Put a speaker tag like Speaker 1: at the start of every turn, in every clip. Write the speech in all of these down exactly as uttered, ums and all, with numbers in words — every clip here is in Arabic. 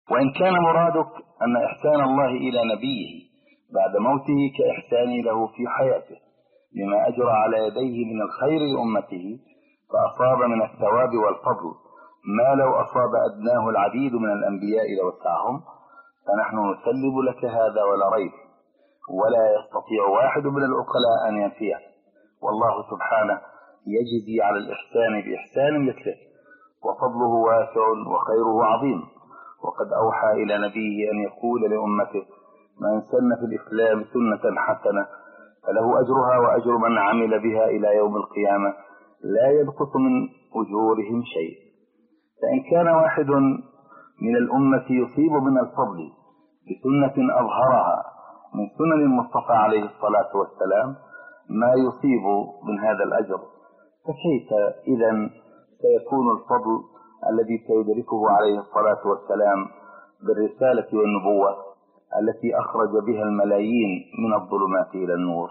Speaker 1: وإن كان مرادك أن إحسان الله إلى نبيه بعد موته كإحسان له في حياته لما أجرى على يديه من الخير لأمته فأصاب من الثواب والفضل ما لو أصاب أدناه العديد من الأنبياء لوسعهم، فنحن نسلب لك هذا ولا ريب، ولا يستطيع واحد من العقلاء أن ينفيه، والله سبحانه يجزي على الإحسان بإحسان مثله، وفضله واسع وخيره عظيم. وقد أوحى إلى نبيه أن يقول لأمته: من سن في الإسلام سنة حسنة فله أجرها وأجر من عمل بها إلى يوم القيامة لا ينقص من أجورهم شيء. فإن كان واحد من الأمة يصيب من الفضل بسنة أظهرها من سنن المصطفى عليه الصلاة والسلام ما يصيب من هذا الأجر، فكيف إذن سيكون الفضل الذي سيدركه عليه الصلاة والسلام بالرسالة والنبوة التي أخرج بها الملايين من الظلمات إلى النور؟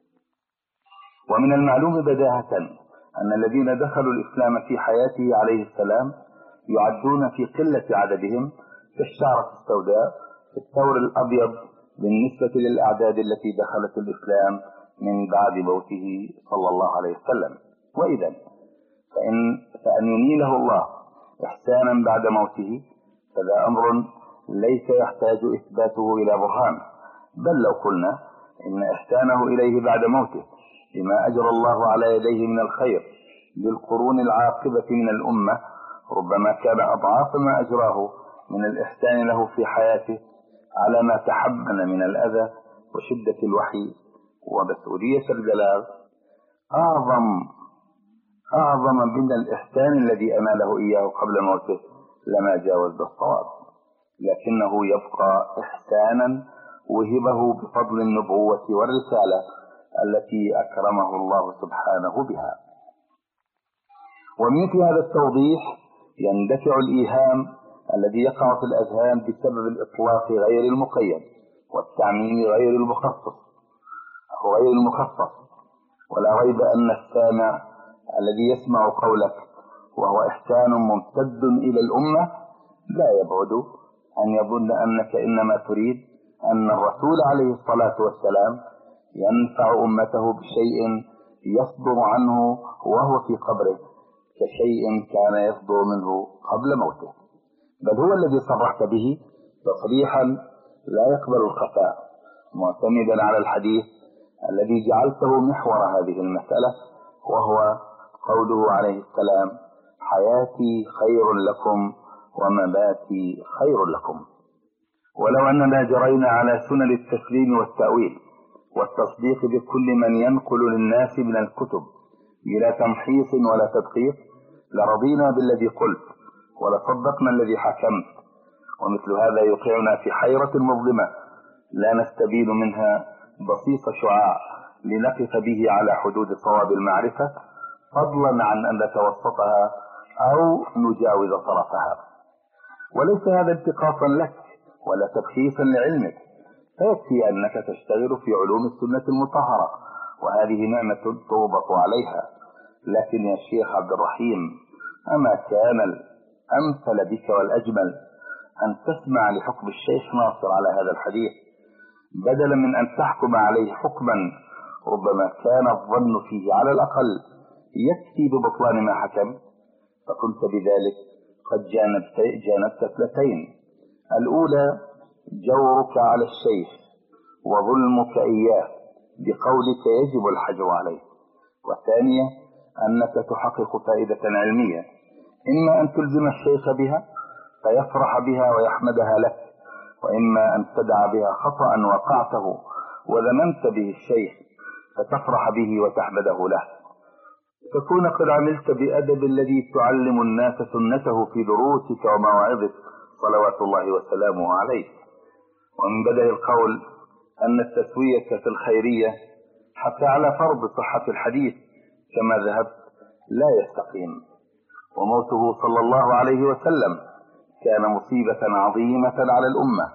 Speaker 1: ومن المعلوم بداهة أن الذين دخلوا الإسلام في حياته عليه السلام يعدون في قلة عددهم كالشعرة السوداء في الثور الأبيض بالنسبة للأعداد التي دخلت الإسلام من بعد موته صلى الله عليه وسلم. وإذا فإن, فأن ينيله الله إحسانا بعد موته فذا أمر ليس يحتاج إثباته إلى برهان، بل لو قلنا إن إحسانه إليه بعد موته لما أجرى الله على يديه من الخير للقرون العاقبة من الأمة ربما كان أضعاف ما أجراه من الإحسان له في حياته على ما تحمل من الأذى وشدة الوحي ومسؤولية البلاغ أعظم أعظم من الإحسان الذي أناله إياه قبل موته لما جاوز بالصواب، لكنه يبقى إحسانا وهبه بفضل النبوة والرسالة التي أكرمه الله سبحانه بها. ومن هذا التوضيح يندفع الإيهام الذي يقع في الأذهان بسبب الإطلاق غير المقيد والتعميم غير المخصص أو غير المخصص. ولا ريب أن السامع الذي يسمع قولك وهو إحسان ممتد إلى الأمة لا يبعد أن يظن أنك إنما تريد أن الرسول عليه الصلاة والسلام ينفع أمته بشيء يصدر عنه وهو في قبره كشيء كان يصدر منه قبل موته، بل هو الذي صرحت به تصريحا لا يقبل الخفاء معتمدا على الحديث الذي جعلته محور هذه المسألة، وهو قوله عليه السلام: حياتي خير لكم ومماتي خير لكم. ولو أننا جرينا على سنن التسليم والتأويل والتصديق بكل من ينقل للناس من الكتب بلا تمحيص ولا تدقيق لرضينا بالذي قلت ولصدقنا الذي حكمت، ومثل هذا يوقعنا في حيرة مظلمة لا نستبين منها بسيط شعاع لنقف به على حدود صواب المعرفة، فضلا عن أن نتوسطها أو نجاوز طرفها. وليس هذا انتقاصا لك ولا تبخيسا لعلمك، فيكفي أنك تشتغل في علوم السنة المطهرة وهذه نعمة تضبط عليها. لكن يا شيخ عبد الرحيم، أما كان الأمثل بك والأجمل أن تسمع لحكم الشيخ ناصر على هذا الحديث بدلا من أن تحكم عليه حكما ربما كان الظن فيه على الأقل يكفي ببطلان ما حكم، فكنت بذلك قد جانبت, جانبت اثنتين: الأولى جورك على الشيخ وظلمك إياه بقولك يجب الحجر عليه، والثانية أنك تحقق فائدة علمية، إما أن تلزم الشيخ بها فيفرح بها ويحمدها لك، وإما أن تدع بها خطأ وقعته وذممت به الشيخ فتفرح به وتحمده له، تكون قد عملت بأدب الذي تعلم الناس سنته في دروسك ومواعظك صلوات الله وسلامه عليه. ومن بدء القول أن التسوية في الخيرية حتى على فرض صحة الحديث كما ذهبت لا يستقيم، وموته صلى الله عليه وسلم كان مصيبة عظيمة على الأمة.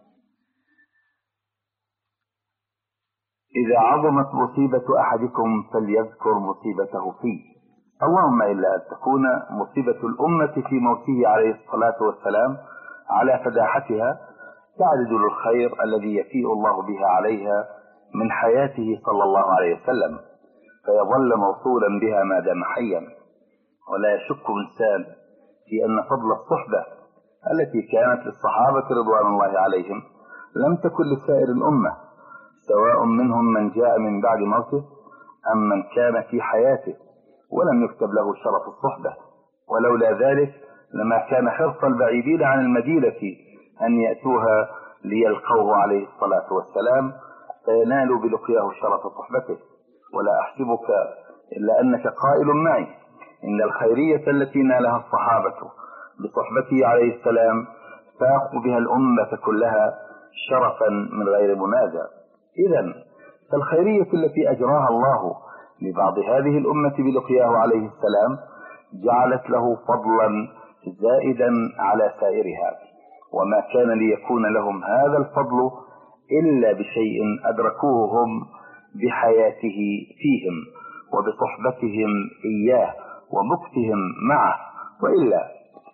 Speaker 1: إذا عظمت مصيبة أحدكم فليذكر مصيبته فيه، اللهم إلا أن تكون مصيبة الأمة في موته عليه الصلاة والسلام على فداحتها تعرض للخير الذي يفيء الله بها عليها من حياته صلى الله عليه وسلم، فيظل موصولا بها ما دام حيا. ولا يشك إنسان في أن فضل الصحبة التي كانت للصحابة رضوان الله عليهم لم تكن لسائر الأمة، سواء منهم من جاء من بعد موته أم من كان في حياته ولم يكتب له شرف الصحبة. ولولا ذلك لما كان حرص البعيدين عن المدينة أن يأتوها ليلقوه عليه الصلاة والسلام فينالوا بلقياه شرف صحبته. ولا أحسبك إلا أنك قائل معي إن الخيرية التي نالها الصحابة بصحبته عليه السلام فاقوا بها الأمة كلها شرفا من غير منازع. إذن فالخيرية التي أجراها الله لبعض هذه الأمة بلقياه عليه السلام جعلت له فضلا زائدا على سائرها، وما كان ليكون لهم هذا الفضل إلا بشيء أدركوه هم بحياته فيهم وبصحبتهم إياه ومكتهم معه، وإلا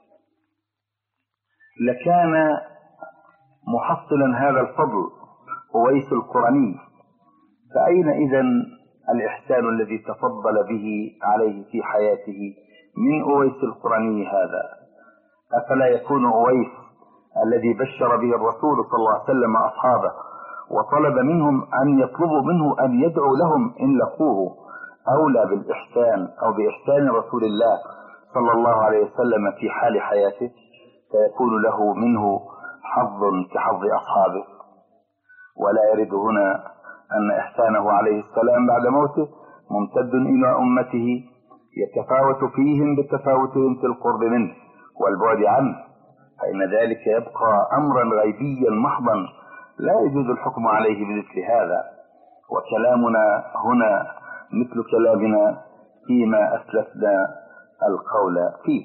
Speaker 1: لكان محصلا هذا الفضل أويس القرني. فأين إذن الإحسان الذي تفضل به عليه في حياته من أويس القرني هذا؟ أفلا يكون أويس الذي بشر به الرسول صلى الله عليه وسلم أصحابه وطلب منهم أن يطلبوا منه أن يدعو لهم إن لقوه أولى بالإحسان أو بإحسان رسول الله صلى الله عليه وسلم في حال حياته، فيكون له منه حظ كحظ أصحابه؟ ولا يرد هنا أن إحسانه عليه السلام بعد موته ممتد إلى أمته يتفاوت فيهم بتفاوتهم في القرب منه والبعد عنه، فإن ذلك يبقى أمرا غيبيا محضا لا يجوز الحكم عليه بمثل هذا. وكلامنا هنا مثل كلامنا فيما أسلفنا القول فيه.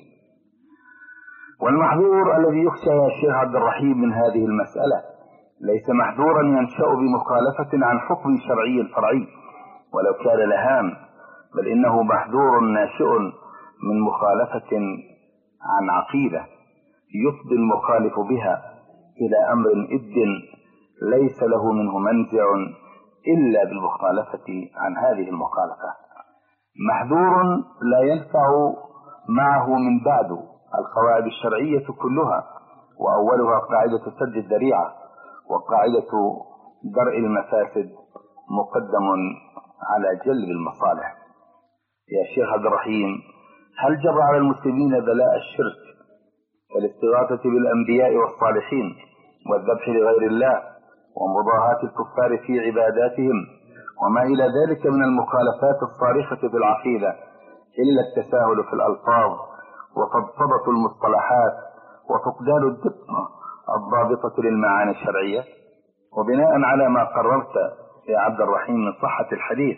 Speaker 1: والمحذور الذي يخشى يا شيخ عبد الرحيم من هذه المسألة ليس محذورا ينشأ بمخالفة عن حكم شرعي فرعي ولو كان لهام، بل إنه محذور ناشئ من مخالفة عن عقيدة يفضي المخالف بها إلى أمر إد ليس له منه منزع إلا بالمخالفة عن هذه المخالفة. محذور لا ينفع معه من بعد القواعد الشرعية كلها، وأولها قاعدة سد الذريعة وقاعدة درء المفاسد مقدم على جلب المصالح. يا شيخ عبد الرحيم، هل جرى على المسلمين بلاء الشرك والاستغاثة بالأنبياء والصالحين والذبح لغير الله ومضاهاة الكفار في عباداتهم وما إلى ذلك من المخالفات الصارخة في العقيدة إلا التساهل في الألفاظ وفضفضة المصطلحات وفقدان الدقة الضابطة للمعاني الشرعية؟ وبناء على ما قررت يا عبد الرحيم من صحة الحديث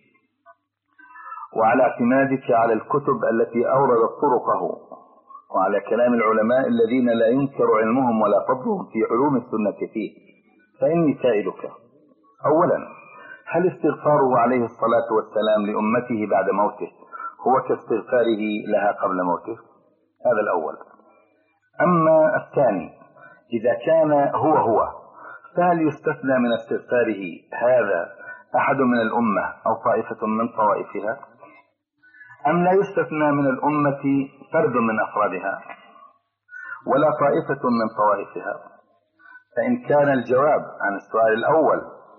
Speaker 1: وعلى اعتمادك على الكتب التي أوردت طرقه وعلى كلام العلماء الذين لا ينكر علمهم ولا فضلهم في علوم السنة فيه، فإني سائلك: أولا، هل استغفاره عليه الصلاة والسلام لأمته بعد موته هو كاستغفاره لها قبل موته؟ هذا الأول. أما الثاني، إذا كان هو هو فهل يستثنى من استغفاره هذا أحد من الأمة أو طائفة من طوائفها، أم لا يستثنى من الأمة فرد من أفرادها ولا طائفة من طوائفها؟ فإن كان الجواب عن السؤال الأول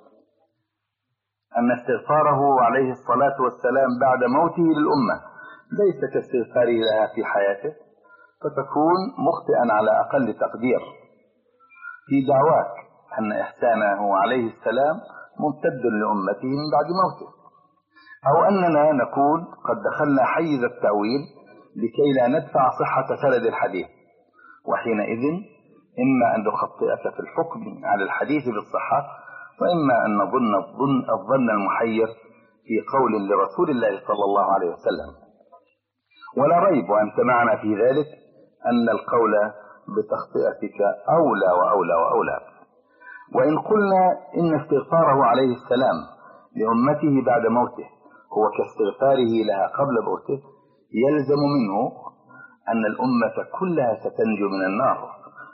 Speaker 1: أن استغفاره عليه الصلاة والسلام بعد موته للأمة ليس كاستغفاره لها في حياته، فتكون مخطئا على أقل تقدير في دعواك أن إحسانه عليه السلام ممتد لأمته من بعد موته، أو أننا نكون قد دخلنا حيز التأويل لكي لا ندفع صحة سند الحديث، وحينئذ إما أن نخطئك في الحكم على الحديث بالصحة، وإما أن نظن الظن, الظن المحير في قول لرسول الله صلى الله عليه وسلم. ولا ريب وأنت معنا في ذلك أن القول بتخطئتك أولى وأولى وأولى. وإن قلنا إن استغفاره عليه السلام لأمته بعد موته هو كاستغفاره لها قبل موته، يلزم منه أن الأمة كلها ستنجو من النار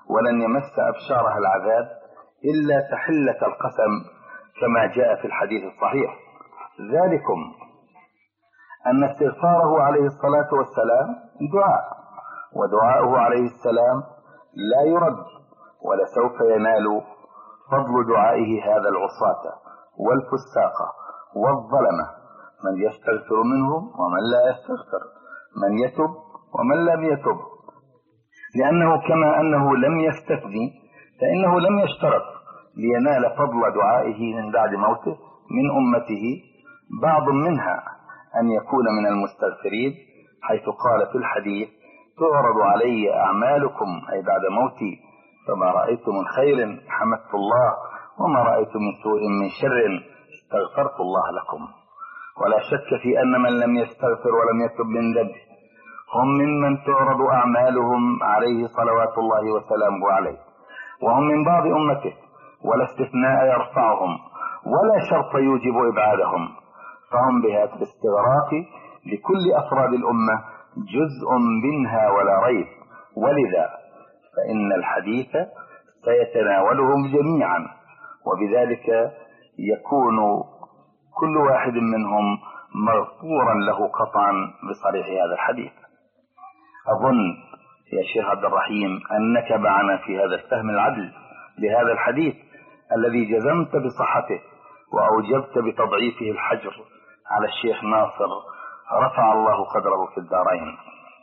Speaker 1: ولن يمس أبشارها العذاب إلا تحلة القسم كما جاء في الحديث الصحيح. ذلكم أن استغفاره عليه الصلاة والسلام دعاء، ودعاؤه عليه السلام لا يرد، ولسوف ينال فضل دعائه هذا العصاة والفساق والظلمة، من يستغفر منهم ومن لا يستغفر، من يتب ومن لم يتب، لأنه كما أنه لم يستثني فإنه لم يشترط لينال فضل دعائه من بعد موته من أمته بعض منها أن يكون من المستغفرين، حيث قال في الحديث: تعرض علي أعمالكم أي بعد موتي، فما رأيت من خير حمدت الله، وما رأيت من سوء من شر استغفرت الله لكم. ولا شك في أن من لم يستغفر ولم يتب من ذنبه هم ممن تعرض أعمالهم عليه صلوات الله وسلامه عليه، وهم من بعض أمته، ولا استثناء يرفعهم ولا شرط يوجب إبعادهم، فهم بهذا الاستغراق لكل أفراد الأمة جزء منها ولا ريب، ولذا فإن الحديث سيتناولهم جميعا، وبذلك يكون كل واحد منهم مغفورا له قطعا بصريح هذا الحديث. أظن يا شيخ عبد الرحيم أنك معنا في هذا الفهم العدل لهذا الحديث الذي جزمت بصحته وأوجبت بتضعيفه الحجر على الشيخ ناصر رفع الله قدره في الدارين.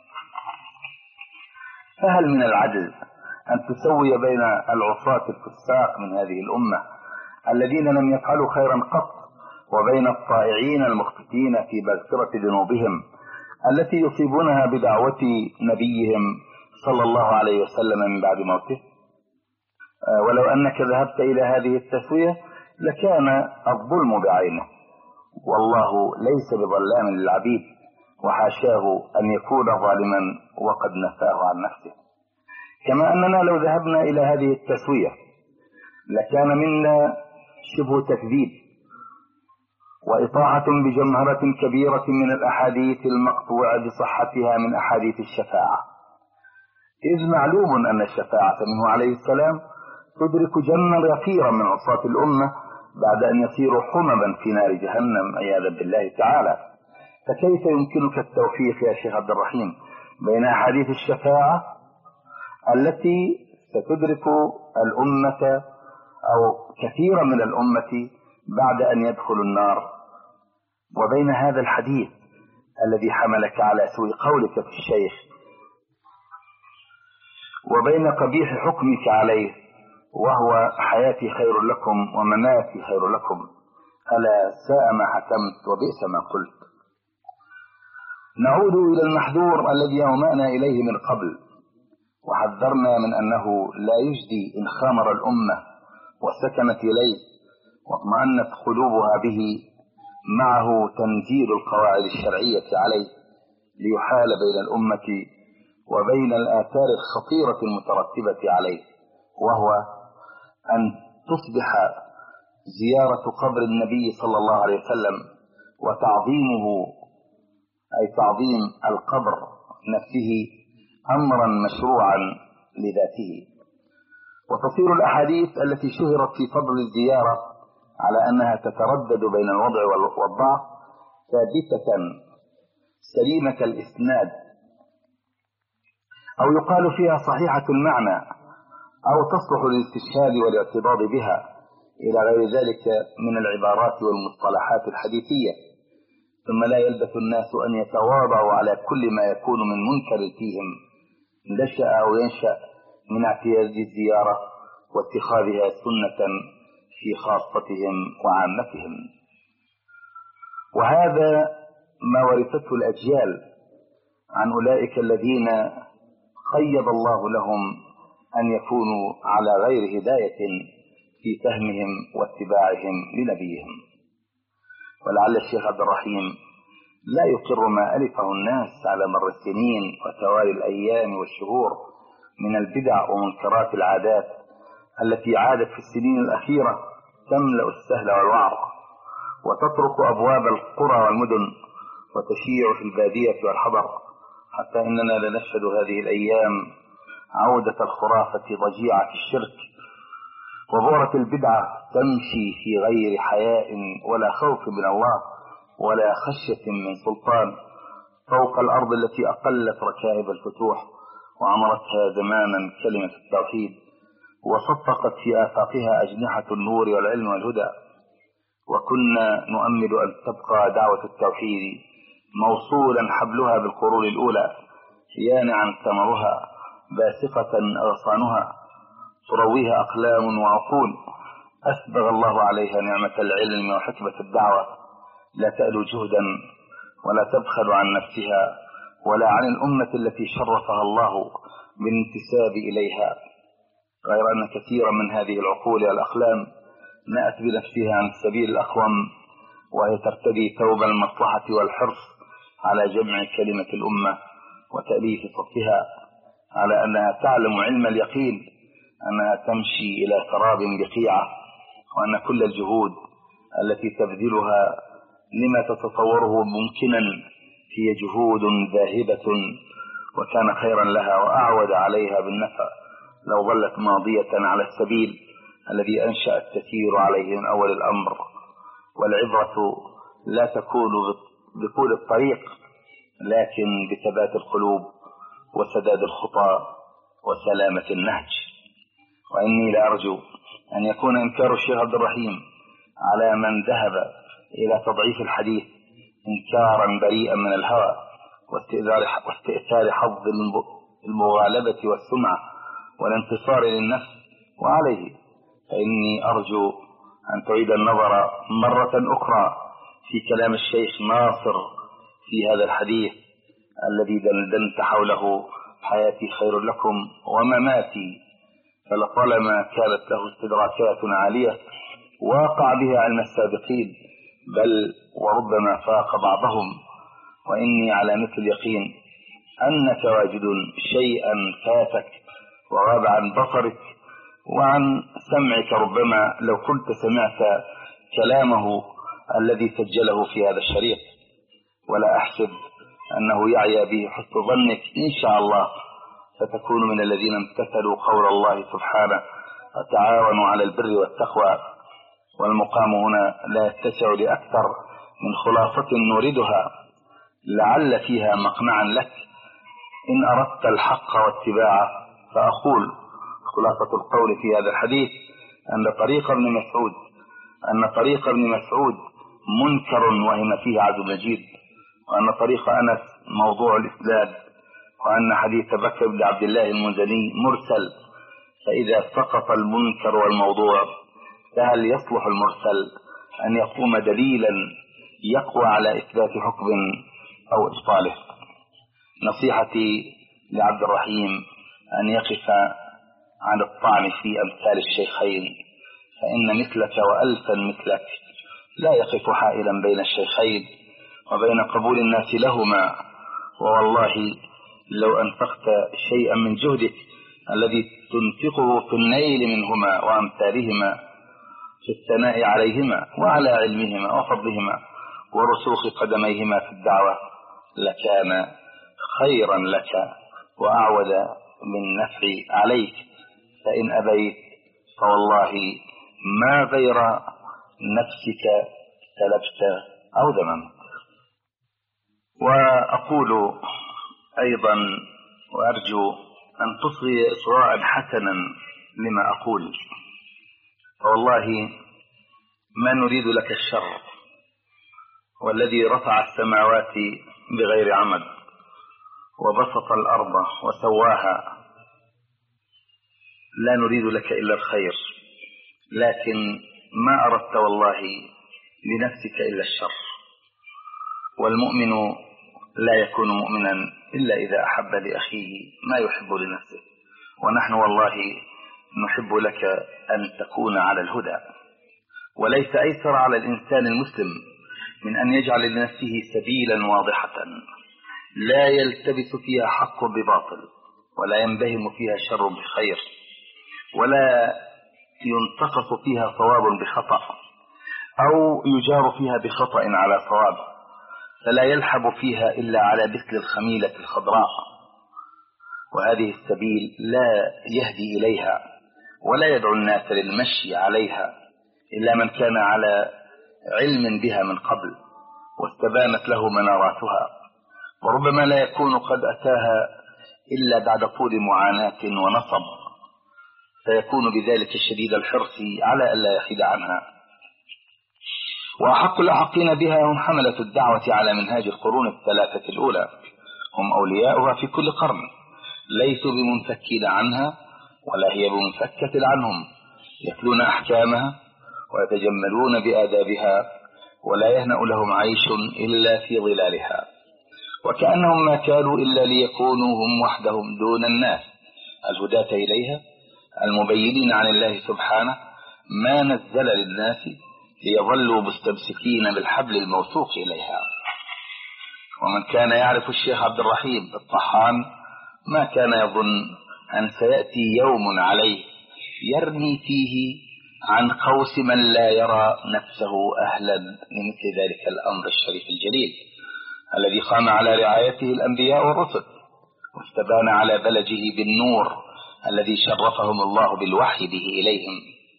Speaker 1: فهل من العدل أن تسوي بين العصاة الفساق من هذه الأمة الذين لم يفعلوا خيرا قط وبين الطائعين المخطئين في مغفرة ذنوبهم التي يصيبونها بدعوة نبيهم صلى الله عليه وسلم من بعد موته؟ ولو أنك ذهبت إلى هذه التسوية لكان الظلم بعينه، والله ليس بظلام للعبيد، وحاشاه أن يكون ظالما وقد نفاه عن نفسه. كما أننا لو ذهبنا إلى هذه التسوية لكان منا شبه تكذيب وإطاعة بجمهرة كبيرة من الأحاديث المقطوعة بصحتها من أحاديث الشفاعة، إذ معلوم أن الشفاعة منه عليه السلام تدرك جنا غفيرا من عصاة الأمة بعد أن يصيروا حمما في نار جهنم عياذا بالله تعالى. فكيف يمكنك التوفيق يا شيخ عبد الرحيم بين أحاديث الشفاعة التي ستدرك الأمة أو كثيرا من الأمة بعد أن يدخلوا النار، وبين هذا الحديث الذي حملك على سوء قولك في الشيخ، وبين قبيح حكمك عليه وهو حياتي خير لكم ومماتي خير لكم؟ ألا ساء ما حكمت وبئس ما قلت. نعود إلى المحذور الذي أومأنا إليه من قبل، وحذرنا من أنه لا يجدي إن خامر الأمة وسكنت إليه واطمأنت قلوبها به معه تنزيل القواعد الشرعية عليه ليحال بين الأمة وبين الآثار الخطيرة المترتبة عليه، وهو أن تصبح زيارة قبر النبي صلى الله عليه وسلم وتعظيمه أي تعظيم القبر نفسه أمرا مشروعا لذاته. وتصير الأحاديث التي شهرت في فضل الزيارة على أنها تتردد بين الوضع والضعف ثابتة سليمة الإسناد، أو يقال فيها صحيحة المعنى، أو تصلح للاستشهاد والاعتضاد بها إلى غير ذلك من العبارات والمصطلحات الحديثية. ثم لا يلبث الناس أن يتواضعوا على كل ما يكون من منكر فيهم نشأ أو ينشأ من اعتياد الزيارة واتخاذها سنة في خاصتهم وعامتهم. وهذا ما ورثته الأجيال عن أولئك الذين قيض الله لهم أن يكونوا على غير هداية في فهمهم واتباعهم لنبيهم. ولعل الشيخ عبد الرحيم لا يقر ما ألفه الناس على مر السنين وتوالي الأيام والشهور من البدع ومنكرات العادات التي عادت في السنين الأخيرة تملأ السهل والوعر وتطرق أبواب القرى والمدن وتشيع في البادية والحضر، حتى إننا لنشهد هذه الأيام عودة الخرافة ضجيعة الشرك وبؤرة البدعة تمشي في غير حياء ولا خوف من الله ولا خشية من سلطان فوق الأرض التي أقلت ركائب الفتوح وعمرتها زمانا كلمة التوحيد وصفقت في آفاقها أجنحة النور والعلم والهدى. وكنا نؤمل أن تبقى دعوة التوحيد موصولا حبلها بالقرون الأولى يانعا ثمرها باسقة أغصانها ترويها أقلام وعقول أسبغ الله عليها نعمة العلم وحكمة الدعوة لا تألو جهدا ولا تبخل عن نفسها ولا عن الأمة التي شرفها الله بالانتساب إليها، غير أن كثيرا من هذه العقول والأقلام نأت بنفسها عن السبيل الأقوم وهي ترتدي ثوب المصلحة والحرص على جمع كلمة الأمة وتأليف صفها، على أنها تعلم علم اليقين أنها تمشي إلى سراب بقيعة، وأن كل الجهود التي تبذلها لما تتصوره ممكنا هي جهود ذاهبة وكان خيرا لها وأعود عليها بالنفع لو ظلت ماضية على السبيل الذي أنشأت تسير عليه من أول الأمر. والعبرة لا تكون بطول الطريق لكن بثبات القلوب وسداد الخطى وسلامة النهج. وإني لأرجو أن يكون إنكار الشيخ عبد الرحيم على من ذهب إلى تضعيف الحديث إنكارا بريئا من الهوى واستئثار حظ المغالبة والسمعة والانتصار للنفس وعليه، فإني أرجو أن تعيد النظر مرة أخرى في كلام الشيخ ناصر في هذا الحديث الذي دندنت حوله حياتي خير لكم ومماتي، فلطالما كانت له استدراكات عالية واقع بها علم السابقين بل وربما فاق بعضهم. وإني على مثل يقين أنك واجد شيئا فاتك وغاب عن بصرك وعن سمعك، ربما لو كنت سمعت كلامه الذي سجله في هذا الشريط، ولا أحسب أنه يعيا به حسن ظنك. إن شاء الله ستكون من الذين امتثلوا قول الله سبحانه وتعاونوا على البر والتقوى. والمقام هنا لا يتسع لأكثر من خلاصة نوردها لعل فيها مقنعا لك إن أردت الحق واتباعه. فأقول خلاصة القول في هذا الحديث أن طريق ابن مسعود أن طريق ابن مسعود منكر وهم فيه عدو مجيد، وأن طريق أنس موضوع الإسناد، وأن حديث بكر بن عبد الله المزني مرسل. فإذا سقط المنكر والموضوع فهل يصلح المرسل أن يقوم دليلا يقوى على إثبات حكم أو إبطاله؟ نصيحتي لعبد الرحيم أن يقف عن الطعن في أمثال الشيخين، فإن مثلك وألفا مثلك لا يقف حائلا بين الشيخين وبين قبول الناس لهما. ووالله لو أنفقت شيئا من جهدك الذي تنفقه في النيل منهما وأمثالهما في الثناء عليهما وعلى علمهما وفضلهما ورسوخ قدميهما في الدعوة لكان خيرا لك وأعود من نفع عليك، فإن أبيت فوالله ما غير نفسك سلبت أو ذممت. وأقول أيضا وأرجو أن تصغي إصغاء حسنا لما أقول، فوالله ما نريد لك الشر، والذي رفع السماوات بغير عمد وبسط الأرض وسواها لا نريد لك إلا الخير، لكن ما أردت والله لنفسك إلا الشر. والمؤمن لا يكون مؤمنا إلا إذا أحب لأخيه ما يحب لنفسه، ونحن والله نحب لك أن تكون على الهدى. وليس أيسر على الإنسان المسلم من أن يجعل لنفسه سبيلا واضحة لا يلتبس فيها حق بباطل ولا ينبهم فيها شر بخير ولا ينتقص فيها صواب بخطأ أو يجار فيها بخطأ على صواب، فلا يلحب فيها إلا على مثل الخميلة الخضراء. وهذه السبيل لا يهدي إليها ولا يدعو الناس للمشي عليها إلا من كان على علم بها من قبل واستبانت له مناراتها، وربما لا يكون قد أتاها إلا بعد طول معاناة ونصب، فيكون بذلك شديد الحرص على ألا يحيد عنها. وأحق الأحقين بها هم حملة الدعوة على منهاج القرون الثلاثة الأولى، هم أولياؤها في كل قرن، ليسوا بمنفكين عنها ولا هي بمنفكة عنهم، يتلون أحكامها ويتجملون بآدابها، ولا يهنأ لهم عيش إلا في ظلالها، وكأنهم ما كانوا إلا ليكونوا هم وحدهم دون الناس الهداة إليها المبينين عن الله سبحانه ما نزل للناس ليظلوا مستمسكين بالحبل الموثوق إليها. ومن كان يعرف الشيخ عبد الرحيم الطحان ما كان يظن أن سيأتي يوم عليه يرمي فيه عن قوس من لا يرى نفسه أهلا لمثل ذلك الأمر الشريف الجليل الذي قام على رعايته الأنبياء والرسل، واستبان على بلجه بالنور الذي شرفهم الله بالوحي به إليهم،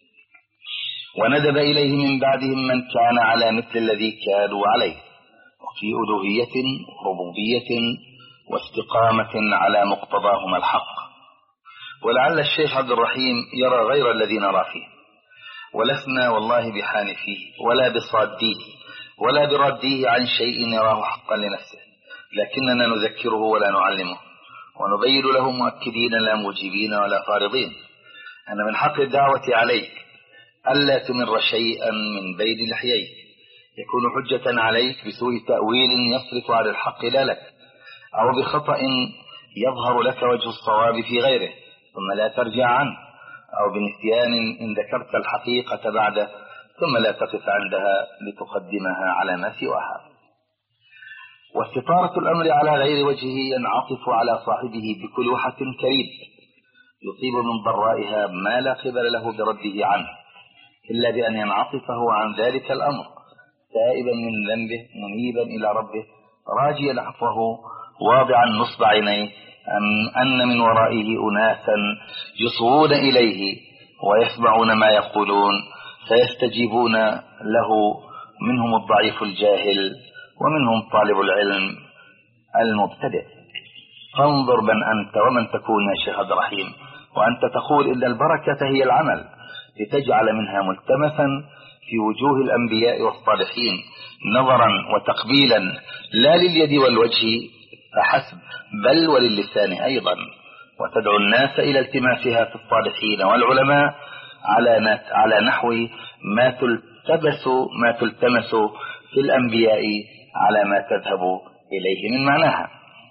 Speaker 1: وندب إليه من بعدهم من كان على مثل الذي كانوا عليه، وفي ألوهية وربوبية واستقامة على مقتضاهما الحق. ولعل الشيخ عبد الرحيم يرى غير الذي نرى فيه، ولسنا والله بحانفيه ولا بصاديه ولا برديه عن شيء يراه حقا لنفسه، لكننا نذكره ولا نعلمه، ونبين له مؤكدين لا موجبين ولا فارضين أن من حق الدعوة عليك ألا تمر شيئا من بين لحييك يكون حجة عليك بسوء تأويل يصرف على الحق لا لك، أو بخطأ يظهر لك وجه الصواب في غيره ثم لا ترجع عنه، أو بنسيان إن ذكرت الحقيقة بعده ثم لا تقف عندها لتقدمها على ما سواها. واستطارة الأمر على غير وجهه ينعطف على صاحبه بكلوحة كريب يصيب من ضرائها ما لا قبل له برده عنه، إلا بأن ينعطفه عن ذلك الأمر تائبا من ذنبه منيبا إلى ربه راجيا عفوه واضعا نصب عينيه أن, أن من ورائه أناسا يصغون إليه ويسمعون ما يقولون فيستجيبون له، منهم الضعيف الجاهل ومنهم طالب العلم المبتدئ. فانظر من أنت ومن تكون يا شيخ عبد الرحيم، وأنت تقول إن البركة هي العمل لتجعل منها ملتمسا في وجوه الأنبياء والصالحين نظرا وتقبيلا لا لليد والوجه فحسب بل وللسان أيضا، وتدعو الناس إلى التماسها في الصالحين والعلماء على على نحو ما تلتبس ما تلتمس في الأنبياء على ما تذهب إليه من معناها،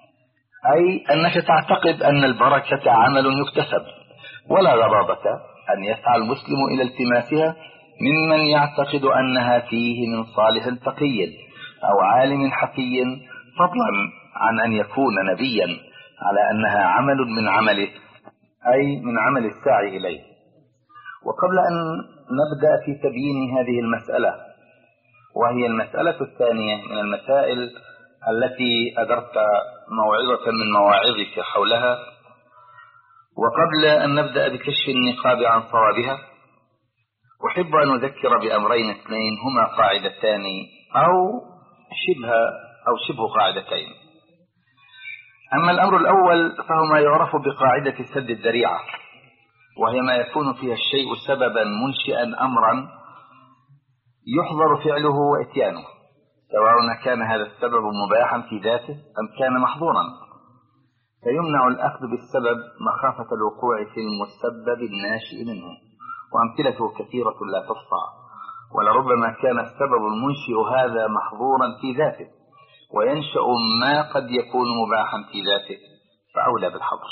Speaker 1: أي أنك تعتقد أن البركة عمل يكتسب، ولا غرابة أن يسعى المسلم إلى التماسها ممن يعتقد أنها فيه من صالح تقي أو عالم حكي، فضلا عن أن يكون نبيا، على أنها عمل من عمله أي من عمل الساعي إليه. وقبل أن نبدأ في تبيين هذه المسألة، وهي المسألة الثانية من المسائل التي أدرت موعظة من مواعظك حولها، وقبل أن نبدأ بكشف النقاب عن صوابها، أحب أن أذكر بأمرين اثنين هما قاعدتان أو شبه أو شبه قاعدتين. أما الأمر الأول فهو ما يعرف بقاعدة سد الذريعة، وهي ما يكون فيها الشيء سببا منشئا أمرا يحظر فعله وإتيانه، سواء كان هذا السبب مباحا في ذاته أم كان محظورا، فيمنع الأخذ بالسبب مخافة الوقوع في المسبب الناشئ منه، وأمثلته كثيرة لا تحصى، ولربما كان السبب المنشئ هذا محظورا في ذاته وينشأ ما قد يكون مباحا في ذاته فأولى بالحظر.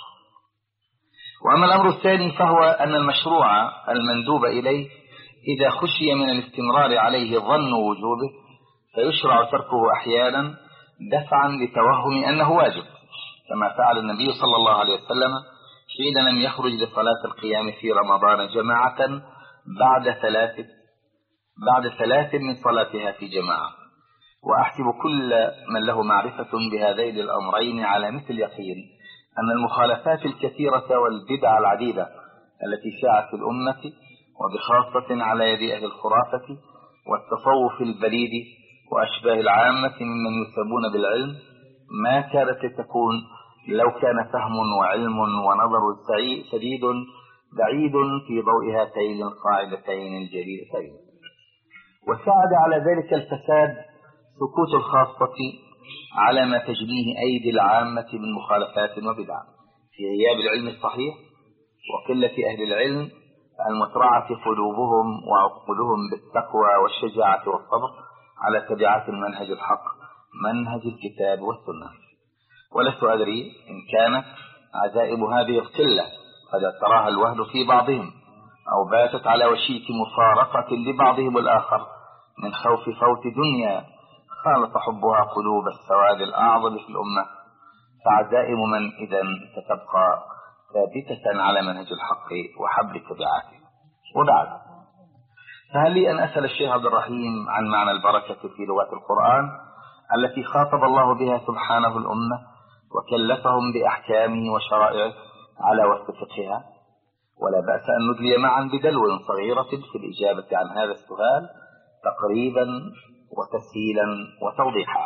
Speaker 1: وأما الأمر الثاني فهو أن المشروع المندوب إليه إذا خشي من الاستمرار عليه ظن وجوبه فيشرع تركه أحيانا دفعا لتوهم أنه واجب، كما فعل النبي صلى الله عليه وسلم حين لم يخرج لصلاة القيام في رمضان جماعة بعد ثلاث بعد ثلاث من صلاتها في جماعة. وأحسب كل من له معرفة بهذين الأمرين على مثل يقين أن المخالفات الكثيرة والبدع العديدة التي شاعت في الأمة وبخاصة على يد أهل الخرافة والتصوف البليد وأشباه العامة ممن يسمون بالعلم ما كانت لتكون لو كان فهم وعلم ونظر سديد بعيد في ضوء هاتين القاعدتين الجليلتين. وساعد على ذلك الفساد سكوت الخاصة على ما تجنيه أيدي العامة من مخالفات وبدع في غياب العلم الصحيح وقلة أهل العلم المترعة قلوبهم وعقولهم بالتقوى والشجاعة والصبر على تبعات المنهج الحق منهج الكتاب والسنة. ولست أدري إن كانت عزائم هذه القلة قد تراها الوهن في بعضهم أو باتت على وشيك مفارقة لبعضهم الآخر من خوف فوت دنيا خالط حبها قلوب السواد الأعظم في الأمة، فعزائم من إذن ستبقى ثابتة على منهج الحق وحبل تبعاته. وبعد، فهل لي أن أسأل الشيخ عبد الرحيم عن معنى البركة في لغة القرآن التي خاطب الله بها سبحانه الأمة وكلفهم بأحكامه وشرائعه على وفق فقهها؟ ولا بأس أن ندلي معا بدلو صغيرة في الإجابة عن هذا السؤال تقريبا وتسهيلا وتوضيحا.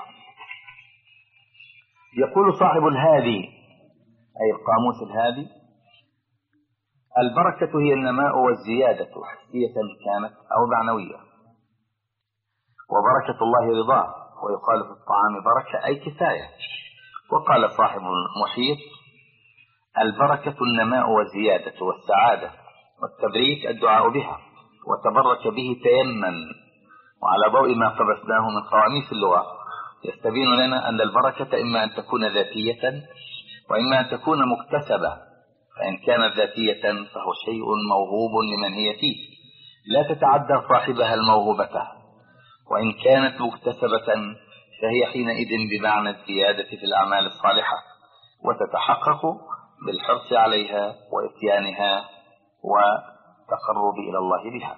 Speaker 1: يقول صاحب الهادي أي القاموس الهادي: البركة هي النماء والزيادة حسية كانت أو معنوية، وبركة الله رضاه، ويقال في الطعام بركة أي كفاية. وقال صاحب المحيط: البركة النماء والزيادة والسعادة، والتبريك الدعاء بها، وتبرك به تيمن. وعلى ضوء ما قبسناه من قواميس اللغة يستبين لنا أن البركة إما أن تكون ذاتية وإما أن تكون مكتسبة، فإن كانت ذاتية فهو شيء موهوب لمن هي فيه لا تتعدى صاحبها الموهوبة، وإن كانت مكتسبة فهي حينئذ بمعنى الزيادة في الأعمال الصالحة، وتتحقق بالحرص عليها وإتيانها وتقرب إلى الله بها.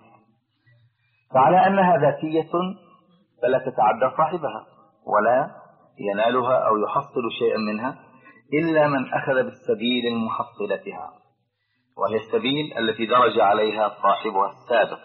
Speaker 1: فعلى أنها ذاتية فلا تتعدى صاحبها ولا ينالها أو يحصل شيئا منها إلا من أخذ بالسبيل المحصلتها، وهي السبيل التي درج عليها صاحبها السابق،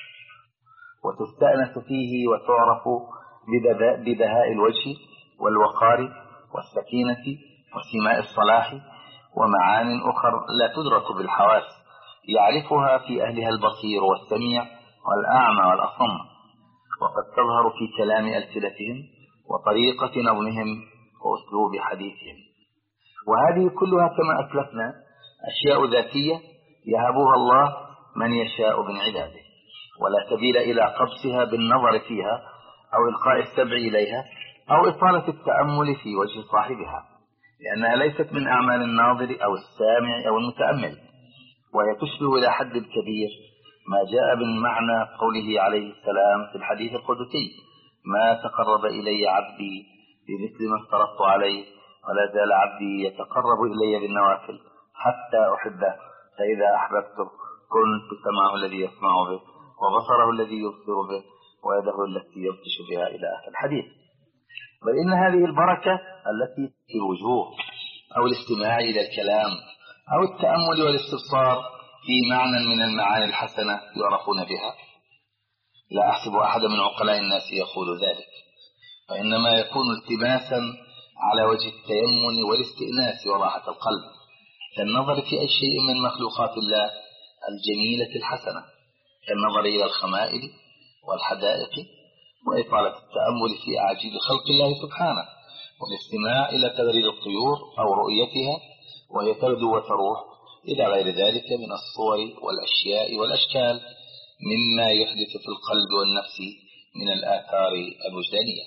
Speaker 1: وتستأنس فيه وتعرف ببهاء الوجه والوقار والسكينة وسماء الصلاح ومعان أخر لا تدرك بالحواس يعرفها في أهلها البصير والسميع والأعمى والأصم، وقد تظهر في كلام ألسنتهم وطريقة نظمهم وأسلوب حديثهم. وهذه كلها كما أسلفنا أشياء ذاتية يهبها الله من يشاء من عباده، ولا سبيل إلى قبسها بالنظر فيها أو إلقاء السبع إليها أو إطالة التأمل في وجه صاحبها، لأنها ليست من أعمال الناظر أو السامع أو المتأمل، وهي تشبه إلى حد كبير ما جاء من معنى قوله عليه السلام في الحديث القدسي: ما تقرب إلي عبدي بمثل ما افترضت عليه ولا زال عبدي يتقرب إلي بالنوافل حتى أحبه، فإذا أحببته كنت سمعه الذي يسمع به وبصره الذي يبصر به ويده التي يبطش بها إلى آخر الحديث. بل إن هذه البركة التي في الوجوه أو الاستماع إلى الكلام أو التأمل والاستبصار في معنى من المعاني الحسنة يعرفون بها، لا أحسب أحد من عقلاء الناس يقول ذلك، وإنما يكون التماسا على وجه التيمن والاستئناس وراحة القلب، كالنظر في أي شيء من مخلوقات الله الجميلة الحسنة، كالنظر إلى الخمائل والحدائق وإطالة التأمل في أعاجيب خلق الله سبحانه، والاستماع إلى تدريب الطيور أو رؤيتها وهي تغدو وتروح، إلى غير ذلك من الصور والأشياء والأشكال مما يحدث في القلب والنفس من الآثار الوجدانية.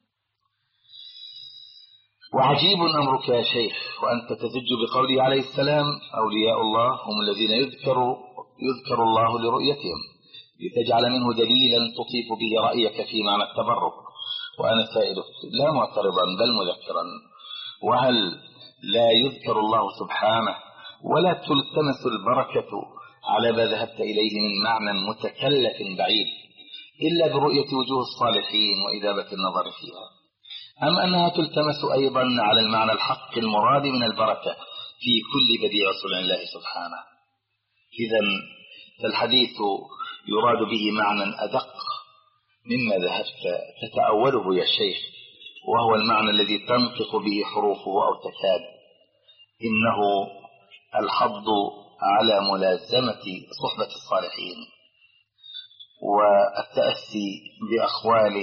Speaker 1: وعجيب أمرك يا شيخ وأنت تزج بقوله عليه السلام: أولياء الله هم الذين يذكر, يذكر الله لرؤيتهم لتجعل منه دليلا تطيف به رأيك في معنى التبرك. وأنا سائلك لا معترضا بل مذكرا: وهل لا يذكر الله سبحانه ولا تلتمس البركة على ما ذهبت إليه من معنى متكلف بعيد إلا برؤية وجوه الصالحين وإذابة النظر فيها؟ أم أنها تلتمس أيضا على المعنى الحق المراد من البركة في كل بديع صنع الله سبحانه. إذن فالحديث يراد به معنى أدق مما ذهبت تتأوله يا شيخ، وهو المعنى الذي تنطق به حروفه أو تكاد. إنه الحض على ملازمة صحبة الصالحين والتأسي بأقوال